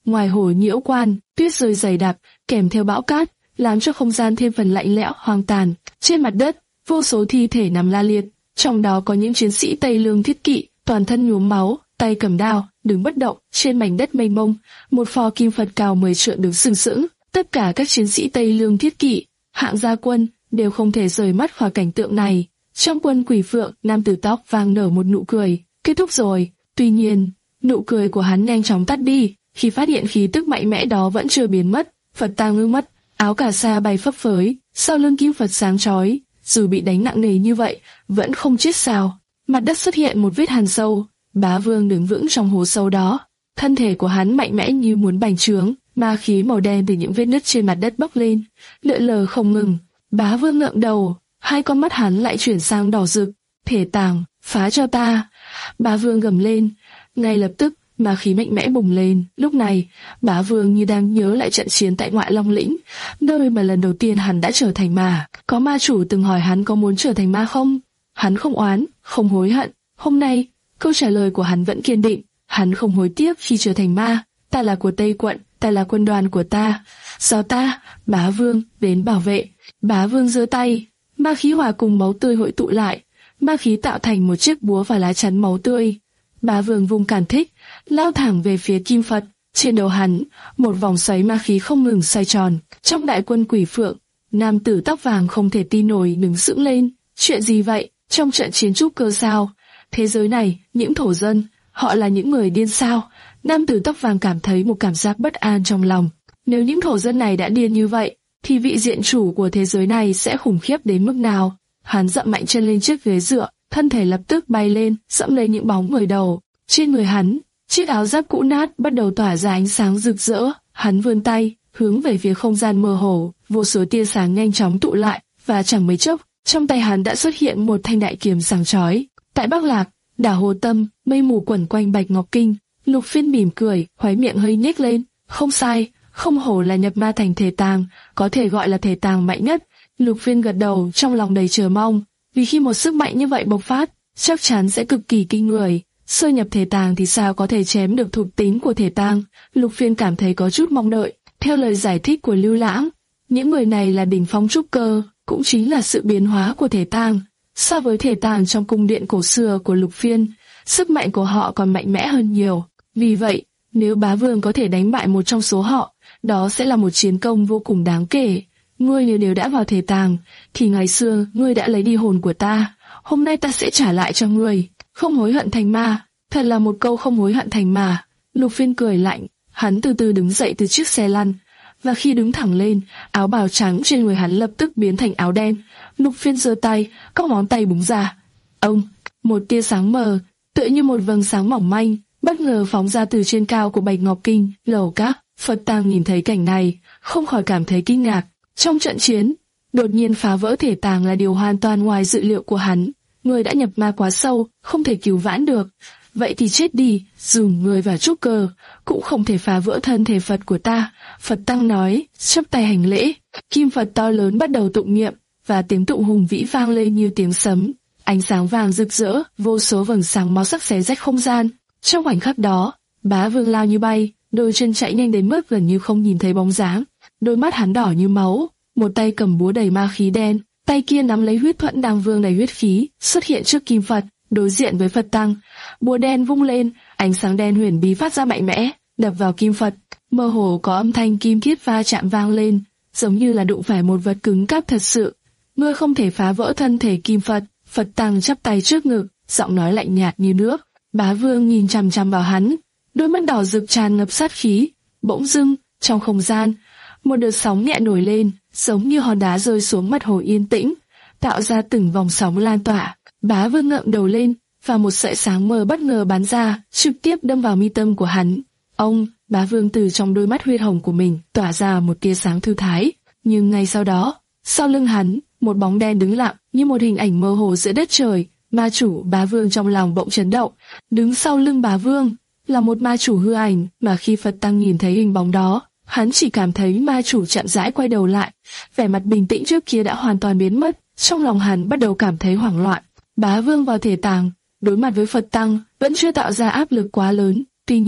Ngoài hồ nhiễu quan, tuyết rơi dày đặc, kèm theo bão cát, làm cho không gian thêm phần lạnh lẽo hoang tàn. Trên mặt đất, vô số thi thể nằm la liệt, trong đó có những chiến sĩ Tây Lương thiết kỵ, toàn thân nhuốm máu, tay cầm đao, đứng bất động trên mảnh đất mênh mông. Một pho kim Phật cao mười trượng đứng sừng sững. Tất cả các chiến sĩ Tây Lương thiết kỵ, hạng gia quân đều không thể rời mắt khỏi cảnh tượng này. Trong quân Quỷ Phượng, nam tử tóc vàng nở một nụ cười. Kết thúc rồi. Tuy nhiên, nụ cười của hắn nhanh chóng tắt đi khi phát hiện khí tức mạnh mẽ đó vẫn chưa biến mất. Phật tang ngưng mắt, áo cà sa bay phấp phới, sau lưng kim Phật sáng chói, dù bị đánh nặng nề như vậy, vẫn không chết sao. Mặt đất xuất hiện một vết hằn sâu, Bá Vương đứng vững trong hố sâu đó. Thân thể của hắn mạnh mẽ như muốn bành trướng, ma khí màu đen từ những vết nứt trên mặt đất bốc lên, lượn lờ không ngừng. Bá Vương ngẩng đầu, hai con mắt hắn lại chuyển sang đỏ rực. Thể tàng, phá cho ta! Bá Vương gầm lên. Ngay lập tức, ma khí mạnh mẽ bùng lên. Lúc này, Bá Vương như đang nhớ lại trận chiến tại Ngoại Long Lĩnh, nơi mà lần đầu tiên hắn đã trở thành ma. Có ma chủ từng hỏi hắn có muốn trở thành ma không? Hắn không oán, không hối hận. Hôm nay, câu trả lời của hắn vẫn kiên định. Hắn không hối tiếc khi trở thành ma. Ta là của Tây Quận, ta là quân đoàn của ta. Do ta, Bá Vương, đến bảo vệ. Bá Vương giơ tay, ma khí hòa cùng máu tươi hội tụ lại. Ma khí tạo thành một chiếc búa và lá chắn máu tươi. Bá Vương vung càn thích, lao thẳng về phía kim Phật. Trên đầu hắn, một vòng xoáy ma khí không ngừng xoay tròn. Trong đại quân Quỷ Phượng, nam tử tóc vàng không thể tin nổi đứng sững lên. Chuyện gì vậy? Trong trận chiến trúc cơ sao? Thế giới này, những thổ dân, họ là những người điên sao? Nam tử tóc vàng cảm thấy một cảm giác bất an trong lòng. Nếu những thổ dân này đã điên như vậy, thì vị diện chủ của thế giới này sẽ khủng khiếp đến mức nào? Hắn dậm mạnh chân lên chiếc ghế dựa, thân thể lập tức bay lên, dẫm lên những bóng người đầu. Trên người hắn, chiếc áo giáp cũ nát bắt đầu tỏa ra ánh sáng rực rỡ. Hắn vươn tay, hướng về phía không gian mơ hồ, vô số tia sáng nhanh chóng tụ lại, và chẳng mấy chốc, trong tay hắn đã xuất hiện một thanh đại kiếm sáng chói. Tại Bắc Lạc, đảo Hồ Tâm, mây mù quẩn quanh Bạch Ngọc Kinh. Lục Phiên mỉm cười, khóe miệng hơi nhếch lên. Không sai, không hổ là nhập ma thành thể tàng, có thể gọi là thể tàng mạnh nhất. Lục Phiên gật đầu, trong lòng đầy chờ mong, vì khi một sức mạnh như vậy bộc phát, chắc chắn sẽ cực kỳ kinh người. Sơ nhập thể tàng thì sao có thể chém được thuộc tính của thể tàng? Lục Phiên cảm thấy có chút mong đợi. Theo lời giải thích của Lưu Lãng, những người này là đỉnh phong trúc cơ, cũng chính là sự biến hóa của thể tàng. So với thể tàng trong cung điện cổ xưa của Lục Phiên, sức mạnh của họ còn mạnh mẽ hơn nhiều. Vì vậy, nếu Bá Vương có thể đánh bại một trong số họ, đó sẽ là một chiến công vô cùng đáng kể. Ngươi nếu nếu đã vào thể tàng, thì ngày xưa ngươi đã lấy đi hồn của ta, hôm nay ta sẽ trả lại cho ngươi. Không hối hận thành ma, thật là một câu không hối hận thành ma. Lục Phiên cười lạnh, hắn từ từ đứng dậy từ chiếc xe lăn, và khi đứng thẳng lên, áo bào trắng trên người hắn lập tức biến thành áo đen. Lục Phiên giơ tay, các ngón tay búng ra. Ông, một tia sáng mờ, tựa như một vầng sáng mỏng manh, bất ngờ phóng ra từ trên cao của Bạch Ngọc Kinh, lầu các. Phật tàng nhìn thấy cảnh này, không khỏi cảm thấy kinh ngạc. Trong trận chiến, đột nhiên phá vỡ thể tàng là điều hoàn toàn ngoài dự liệu của hắn. Người đã nhập ma quá sâu, không thể cứu vãn được. Vậy thì chết đi, dùng người vào trúc cơ, cũng không thể phá vỡ thân thể Phật của ta. Phật tăng nói, chắp tay hành lễ. Kim Phật to lớn bắt đầu tụng niệm, và tiếng tụng hùng vĩ vang lên như tiếng sấm. Ánh sáng vàng rực rỡ, vô số vầng sáng màu sắc xé rách không gian. Trong khoảnh khắc đó, Bá Vương lao như bay, đôi chân chạy nhanh đến mức gần như không nhìn thấy bóng dáng. Đôi mắt hắn đỏ như máu, một tay cầm búa đầy ma khí đen, tay kia nắm lấy huyết thuẫn đang vương đầy huyết khí, xuất hiện trước Kim Phật, đối diện với Phật tăng. Búa đen vung lên, ánh sáng đen huyền bí phát ra mạnh mẽ, đập vào Kim Phật. Mơ hồ có âm thanh kim thiết va chạm vang lên, giống như là đụng phải một vật cứng cáp thật sự. Ngươi không thể phá vỡ thân thể Kim Phật. Phật tăng chắp tay trước ngực, giọng nói lạnh nhạt như nước. Bá Vương nhìn chằm chằm vào hắn, đôi mắt đỏ rực tràn ngập sát khí. Bỗng dưng, trong không gian, một đợt sóng nhẹ nổi lên, giống như hòn đá rơi xuống mặt hồ yên tĩnh, tạo ra từng vòng sóng lan tỏa. Bá Vương ngẩng đầu lên, và một sợi sáng mờ bất ngờ bắn ra, trực tiếp đâm vào mi tâm của hắn. Ông, Bá Vương từ trong đôi mắt huyết hồng của mình tỏa ra một tia sáng thư thái, nhưng ngay sau đó, sau lưng hắn, một bóng đen đứng lặng như một hình ảnh mơ hồ giữa đất trời. Ma chủ Bá Vương trong lòng bỗng chấn động. Đứng sau lưng Bá Vương là một ma chủ hư ảnh, mà khi Phật tăng nhìn thấy hình bóng đó, hắn chỉ cảm thấy ma chủ chậm rãi quay đầu lại, vẻ mặt bình tĩnh trước kia đã hoàn toàn biến mất. Trong lòng hắn bắt đầu cảm thấy hoảng loạn. Bá Vương vào thể tàng, đối mặt với Phật tăng vẫn chưa tạo ra áp lực quá lớn. Tuy nhiên,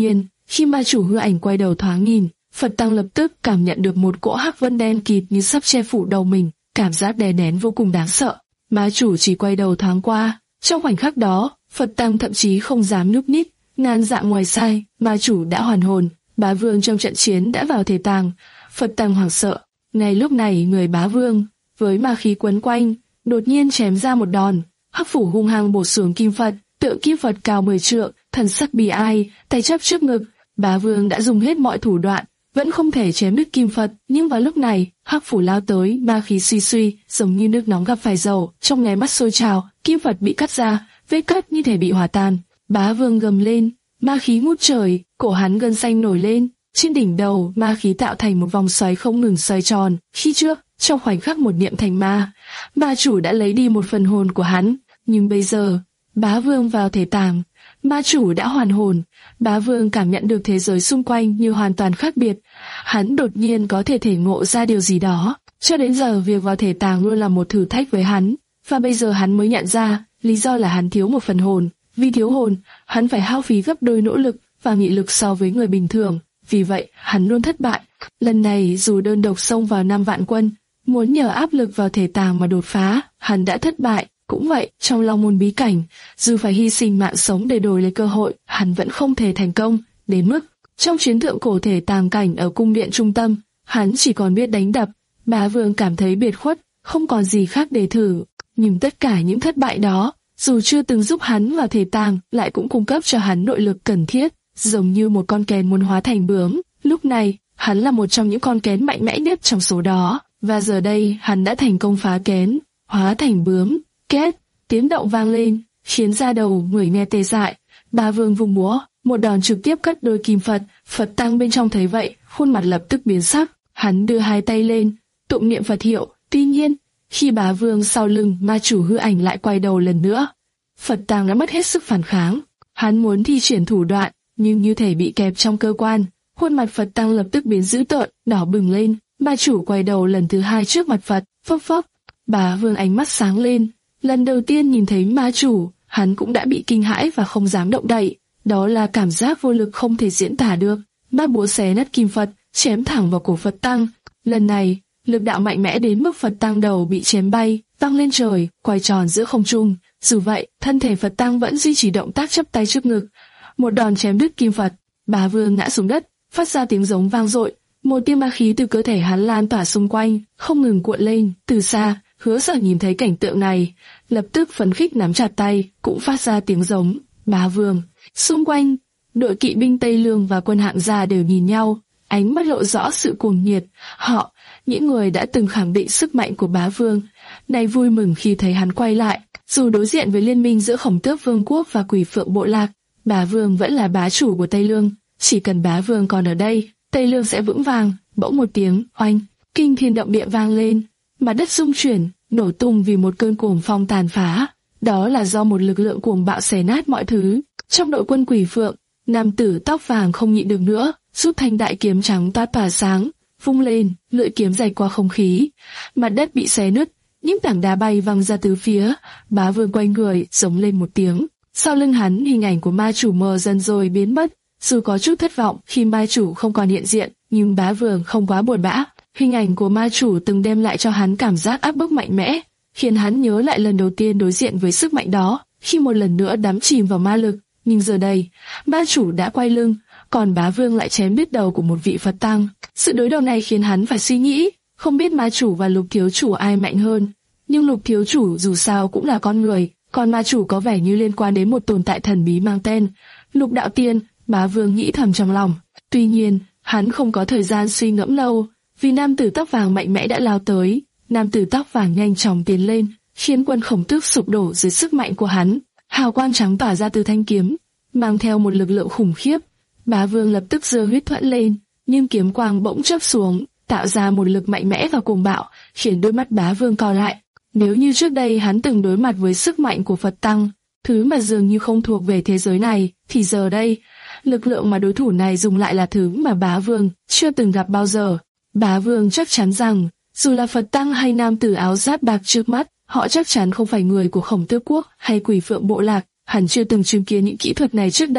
Khi ma chủ hư ảnh quay đầu thoáng nhìn, Phật Tăng lập tức cảm nhận được một cỗ hắc vân đen kịt như sắp che phủ đầu mình, cảm giác đè nén vô cùng đáng sợ. Ma chủ chỉ quay đầu thoáng qua, trong khoảnh khắc đó, Phật Tăng thậm chí không dám nhúc nhích, nan dạng ngoài sai, ma chủ đã hoàn hồn, Bá Vương trong trận chiến đã vào thể tàng. Phật Tăng hoảng sợ. Ngay lúc này người Bá Vương với ma khí quấn quanh, đột nhiên chém ra một đòn, hắc phủ hung hăng bổ xuống kim Phật, tượng kim Phật cao mười trượng, thần sắc bi ai, tay chắp trước ngực. Bá Vương đã dùng hết mọi thủ đoạn, vẫn không thể chém đứt kim Phật, nhưng vào lúc này, hắc phủ lao tới, ma khí suy suy, giống như nước nóng gặp phải dầu, trong nháy mắt sôi trào, kim Phật bị cắt ra, vết cắt như thể bị hòa tan. Bá Vương gầm lên, ma khí ngút trời, cổ hắn gân xanh nổi lên, trên đỉnh đầu, ma khí tạo thành một vòng xoáy không ngừng xoay tròn. Khi trước, trong khoảnh khắc một niệm thành ma, ma chủ đã lấy đi một phần hồn của hắn, nhưng bây giờ, Bá Vương vào thể tàng, ma chủ đã hoàn hồn. Bá Vương cảm nhận được thế giới xung quanh như hoàn toàn khác biệt. Hắn đột nhiên có thể thể ngộ ra điều gì đó. Cho đến giờ việc vào thể tàng luôn là một thử thách với hắn, và bây giờ hắn mới nhận ra lý do là hắn thiếu một phần hồn. Vì thiếu hồn, hắn phải hao phí gấp đôi nỗ lực và nghị lực so với người bình thường. Vì vậy, hắn luôn thất bại. Lần này dù đơn độc xông vào năm vạn quân, muốn nhờ áp lực vào thể tàng mà đột phá, hắn đã thất bại. Cũng vậy, trong Long Môn bí cảnh, dù phải hy sinh mạng sống để đổi lấy cơ hội, hắn vẫn không thể thành công. Đến mức, trong chiến thượng cổ thể tàng cảnh ở cung điện trung tâm, hắn chỉ còn biết đánh đập. Bá Vương cảm thấy biệt khuất, không còn gì khác để thử. Nhưng tất cả những thất bại đó, dù chưa từng giúp hắn vào thể tàng, lại cũng cung cấp cho hắn nội lực cần thiết, giống như một con kén muốn hóa thành bướm. Lúc này, hắn là một trong những con kén mạnh mẽ nhất trong số đó, và giờ đây hắn đã thành công phá kén, hóa thành bướm. Két, tiếng động vang lên, khiến da đầu người nghe tê dại. Bá Vương vùng búa, một đòn trực tiếp cắt đôi kim Phật. Phật Tăng bên trong thấy vậy, khuôn mặt lập tức biến sắc. Hắn đưa hai tay lên, tụng niệm Phật hiệu. Tuy nhiên, khi Bá Vương sau lưng ma chủ hư ảnh lại quay đầu lần nữa, Phật Tăng đã mất hết sức phản kháng. Hắn muốn thi triển thủ đoạn, nhưng như thể bị kẹp trong cơ quan. Khuôn mặt Phật Tăng lập tức biến dữ tợn, đỏ bừng lên. Ma chủ quay đầu lần thứ hai trước mặt Phật, phốc phốc. Bá Vương ánh mắt sáng lên. Lần đầu tiên nhìn thấy ma chủ, hắn cũng đã bị kinh hãi và không dám động đậy. Đó là cảm giác vô lực không thể diễn tả được. Ma búa xé nát kim Phật, chém thẳng vào cổ Phật Tăng. Lần này, lực đạo mạnh mẽ đến mức Phật Tăng đầu bị chém bay, tăng lên trời, quay tròn giữa không trung. Dù vậy, thân thể Phật Tăng vẫn duy trì động tác chắp tay trước ngực. Một đòn chém đứt kim Phật, Bá Vương ngã xuống đất, phát ra tiếng giống vang dội. Một tia ma khí từ cơ thể hắn lan tỏa xung quanh, không ngừng cuộn lên. Từ xa, Hứa Sở nhìn thấy cảnh tượng này, lập tức phấn khích nắm chặt tay, cũng phát ra tiếng giống. Bá Vương. Xung quanh, đội kỵ binh Tây Lương và quân hạng gia đều nhìn nhau, ánh mắt lộ rõ sự cuồng nhiệt. Họ, những người đã từng khẳng định sức mạnh của Bá Vương, nay vui mừng khi thấy hắn quay lại. Dù đối diện với liên minh giữa Khổng Tước Vương quốc và Quỷ Phượng bộ lạc, Bá Vương vẫn là bá chủ của Tây Lương. Chỉ cần Bá Vương còn ở đây, Tây Lương sẽ vững vàng. Bỗng một tiếng oanh, kinh thiên động địa vang lên, mặt đất rung chuyển, nổ tung vì một cơn cuồng phong tàn phá. Đó là do một lực lượng cuồng bạo xé nát mọi thứ. Trong đội quân Quỷ Phượng, nam tử tóc vàng không nhịn được nữa, rút thanh đại kiếm trắng toát tỏa sáng, vung lên, lưỡi kiếm rạch qua không khí, mặt đất bị xé nứt, những tảng đá bay văng ra tứ phía. Bá Vương quay người, giống lên một tiếng. Sau lưng hắn, hình ảnh của ma chủ mờ dần rồi biến mất. Dù có chút thất vọng khi ma chủ không còn hiện diện, nhưng Bá Vương không quá buồn bã. Hình ảnh của ma chủ từng đem lại cho hắn cảm giác áp bức mạnh mẽ, khiến hắn nhớ lại lần đầu tiên đối diện với sức mạnh đó, khi một lần nữa đắm chìm vào ma lực. Nhưng giờ đây, ma chủ đã quay lưng, còn Bá Vương lại chém đứt đầu của một vị Phật Tăng. Sự đối đầu này khiến hắn phải suy nghĩ, không biết ma chủ và Lục thiếu chủ ai mạnh hơn. Nhưng Lục thiếu chủ dù sao cũng là con người, còn ma chủ có vẻ như liên quan đến một tồn tại thần bí mang tên Lục đạo tiên. Bá Vương nghĩ thầm trong lòng. Tuy nhiên, hắn không có thời gian suy ngẫm lâu, vì nam tử tóc vàng mạnh mẽ đã lao tới. Nam tử tóc vàng nhanh chóng tiến lên, khiến quân Khổng Tước sụp đổ dưới sức mạnh của hắn. Hào quang trắng tỏa ra từ thanh kiếm, mang theo một lực lượng khủng khiếp. Bá Vương lập tức giơ huyết thuẫn lên, nhưng kiếm quang bỗng chớp xuống, tạo ra một lực mạnh mẽ và cuồng bạo, khiến đôi mắt Bá Vương co lại. Nếu như trước đây hắn từng đối mặt với sức mạnh của Phật Tăng, thứ mà dường như không thuộc về thế giới này, thì giờ đây, lực lượng mà đối thủ này dùng lại là thứ mà Bá Vương chưa từng gặp bao giờ. Bá Vương chắc chắn rằng, dù là Phật Tăng hay nam tử áo giáp bạc trước mắt, họ chắc chắn không phải người của Khổng Tước quốc hay Quỷ Phượng bộ lạc. Hắn chưa từng chứng kiến những kỹ thuật này trước đây,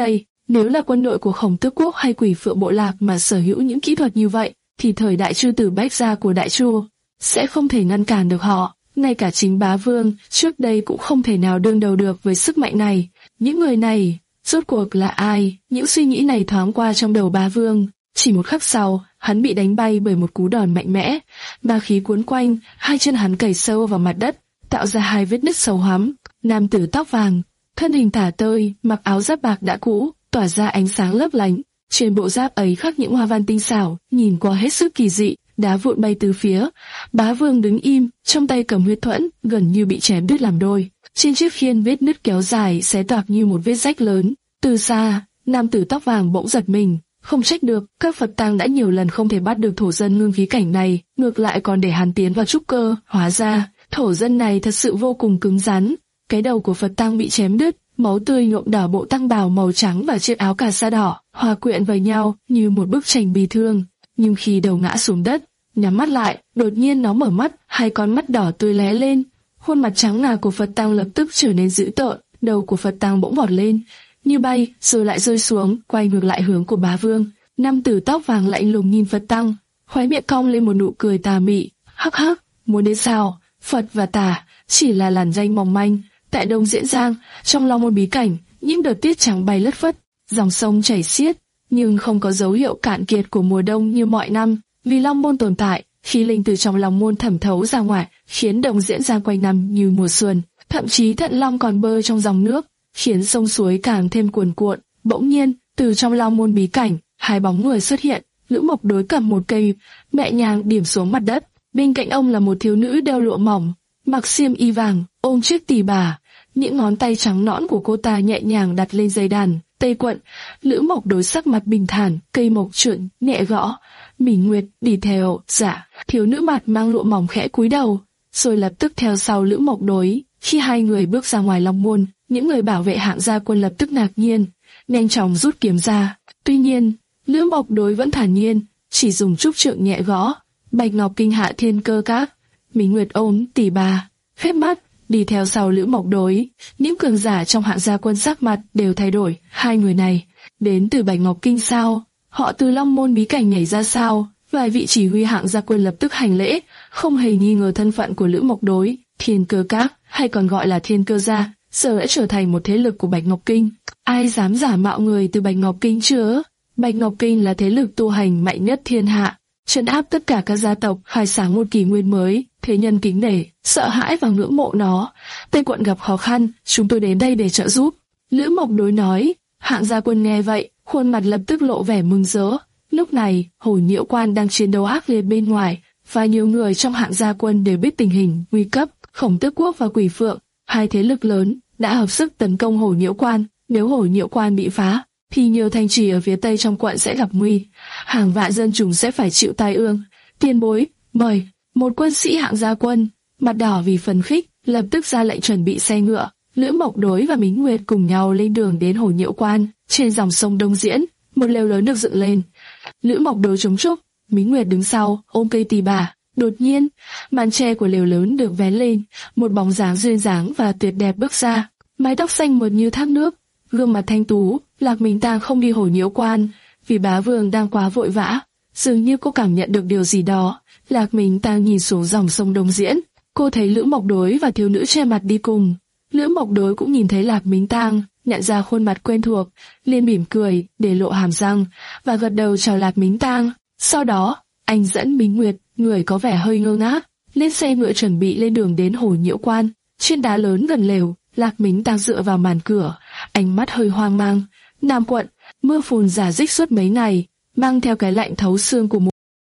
Nếu là quân đội của Khổng Tước Quốc hay Quỷ Phượng Bộ Lạc mà sở hữu những kỹ thuật như vậy, thì thời đại chư tử bách gia của Đại Chu sẽ không thể ngăn cản được họ. Ngay cả chính bá vương trước đây cũng không thể nào đương đầu được với sức mạnh này. Những người này, rốt cuộc là ai? Những suy nghĩ này thoáng qua trong đầu bá vương. Chỉ một khắc sau, hắn bị đánh bay bởi một cú đòn mạnh mẽ. Ba khí cuốn quanh, hai chân hắn cày sâu vào mặt đất, tạo ra hai vết nứt sâu hoắm. Nam tử tóc vàng, thân hình thả tơi, mặc áo giáp bạc đã cũ, tỏa ra ánh sáng lấp lánh. Trên bộ giáp ấy khắc những hoa văn tinh xảo, nhìn qua hết sức kỳ dị. Đá vụn bay từ phía, bá vương đứng im, trong tay cầm huyết thuẫn, gần như bị chém đứt làm đôi. Trên chiếc khiên vết nứt kéo dài, xé toạc như một vết rách lớn. Từ xa, nam tử tóc vàng bỗng giật mình, không trách được, các Phật tang đã nhiều lần không thể bắt được thổ dân ngưng khí cảnh này, ngược lại còn để hắn tiến vào trúc cơ. Hóa ra, thổ dân này thật sự vô cùng cứng rắn. Cái đầu của Phật tang bị chém đứt, máu tươi nhuộm đỏ bộ tăng bào màu trắng và chiếc áo cà sa đỏ, hòa quyện vào nhau như một bức tranh bi thương. Nhưng khi đầu ngã xuống đất, nhắm mắt lại, đột nhiên nó mở mắt, hai con mắt đỏ tươi lóe lên. Khuôn mặt trắng ngà của Phật tang lập tức trở nên dữ tợn, đầu của Phật tang bỗng vọt lên, như bay, rồi lại rơi xuống, quay ngược lại hướng của bá vương. Nam tử tóc vàng lạnh lùng nhìn Phật tang, khóe miệng cong lên một nụ cười tà mị. Hắc hắc, muốn đến sao? Phật và tà chỉ là làn danh mỏng manh. Tại Đông Diễn Giang, trong Long Môn bí cảnh, những đợt tiết trắng bay lất phất, dòng sông chảy xiết, nhưng không có dấu hiệu cạn kiệt của mùa đông như mọi năm. Vì Long Môn tồn tại, khí linh từ trong Long Môn thẩm thấu ra ngoài, khiến Đông Diễn Giang quanh năm như mùa xuân. Thậm chí Thận Long còn bơi trong dòng nước, khiến sông suối càng thêm cuồn cuộn. Bỗng nhiên, từ trong Long Môn bí cảnh, hai bóng người xuất hiện. Lữ Mộc Đối cầm một cây mẹ nhàng điểm xuống mặt đất. Bên cạnh ông là một thiếu nữ đeo lụa mỏng, mặc xiêm y vàng, ôm chiếc tỳ bà. Những ngón tay trắng nõn của cô ta nhẹ nhàng đặt lên dây đàn tây quận. Lữ Mộc Đối sắc mặt bình thản, cây mộc trượng nhẹ gõ. Minh Nguyệt đi theo. Dạ. Thiếu nữ mặt mang lụa mỏng khẽ cúi đầu, rồi lập tức theo sau Lữ Mộc Đối. Khi hai người bước ra ngoài Long Môn, những người bảo vệ hạng gia quân lập tức ngạc nhiên, nhanh chóng rút kiếm ra. Tuy nhiên, Lữ Mộc Đối vẫn thản nhiên, chỉ dùng trúc trượng nhẹ gõ. Bạch Ngọc Kinh hạ thiên cơ các. Minh Nguyệt ôm tỷ bà, khép mắt, đi theo sau Lữ Mộc Đối. Những cường giả trong hạng gia quân sắc mặt đều thay đổi. Hai người này đến từ Bạch Ngọc Kinh sao? Họ từ Long Môn bí cảnh nhảy ra sao? Vài vị chỉ huy hạng gia quân lập tức hành lễ, không hề nghi ngờ thân phận của Lữ Mộc Đối. Thiên cơ các, hay còn gọi là thiên cơ gia, giờ đã trở thành một thế lực của Bạch Ngọc Kinh. Ai dám giả mạo người từ Bạch Ngọc Kinh chứ? Bạch Ngọc Kinh là thế lực tu hành mạnh nhất thiên hạ, trấn áp tất cả các gia tộc, khai sáng một kỷ nguyên mới. Thế nhân kính nể, sợ hãi và ngưỡng mộ nó. Tây quận gặp khó khăn, chúng tôi đến đây để trợ giúp. Lữ Mộc Đối nói. Hạng gia quân nghe vậy, khuôn mặt lập tức lộ vẻ mừng rỡ. Lúc này, Hổ Nhiễu Quan đang chiến đấu ác liệt bên ngoài, và nhiều người trong hạng gia quân đều biết tình hình nguy cấp. Khổng Tước Quốc và Quỷ Phượng, hai thế lực lớn, đã hợp sức tấn công Hổ Nhiễu Quan. Nếu Hổ Nhiễu Quan bị phá, thì nhiều thành trì ở phía tây trong quận sẽ gặp nguy, hàng vạn dân chúng sẽ phải chịu tai ương. Tiền bối, mời. Một quân sĩ hạng gia quân, mặt đỏ vì phấn khích, lập tức ra lệnh chuẩn bị xe ngựa. Lữ Mộc Đối và Mính Nguyệt cùng nhau lên đường đến Hổ Nhiễu Quan. Trên dòng sông Đông Diễn, một lều lớn được dựng lên. Lữ Mộc Đối chống trúc, Mính Nguyệt đứng sau, ôm cây tỳ bà. Đột nhiên, màn tre của lều lớn được vén lên, một bóng dáng duyên dáng và tuyệt đẹp bước ra. Mái tóc xanh mượt như thác nước, gương mặt thanh tú. Lạc Minh Tang không đi Hổ Nhiễu Quan, vì bá vương đang quá vội vã. Dường như cô cảm nhận được điều gì đó. Lạc Minh Tang nhìn xuống dòng sông Đông Diễn, cô thấy Lữ Mộc Đối và thiếu nữ che mặt đi cùng. Lữ Mộc Đối cũng nhìn thấy Lạc Minh Tang, nhận ra khuôn mặt quen thuộc, liền mỉm cười, để lộ hàm răng, và gật đầu chào Lạc Minh Tang. Sau đó, anh dẫn Mính Nguyệt, người có vẻ hơi ngơ ngác, lên xe ngựa chuẩn bị lên đường đến Hổ Nhiễu Quan. Trên đá lớn gần lều, Lạc Minh Tang dựa vào màn cửa, ánh mắt hơi hoang mang. Nam quận, mưa phùn rả rích suốt mấy ngày, mang theo cái lạnh thấu xương của mùa.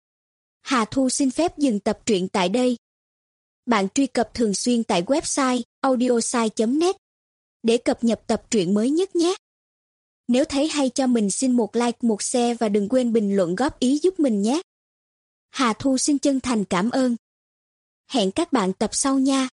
Hà Thu xin phép dừng tập truyện tại đây. Bạn truy cập thường xuyên tại website audiosai chấm net để cập nhật tập truyện mới nhất nhé. Nếu thấy hay cho mình xin một like, một share và đừng quên bình luận góp ý giúp mình nhé. Hà Thu xin chân thành cảm ơn. Hẹn các bạn tập sau nha.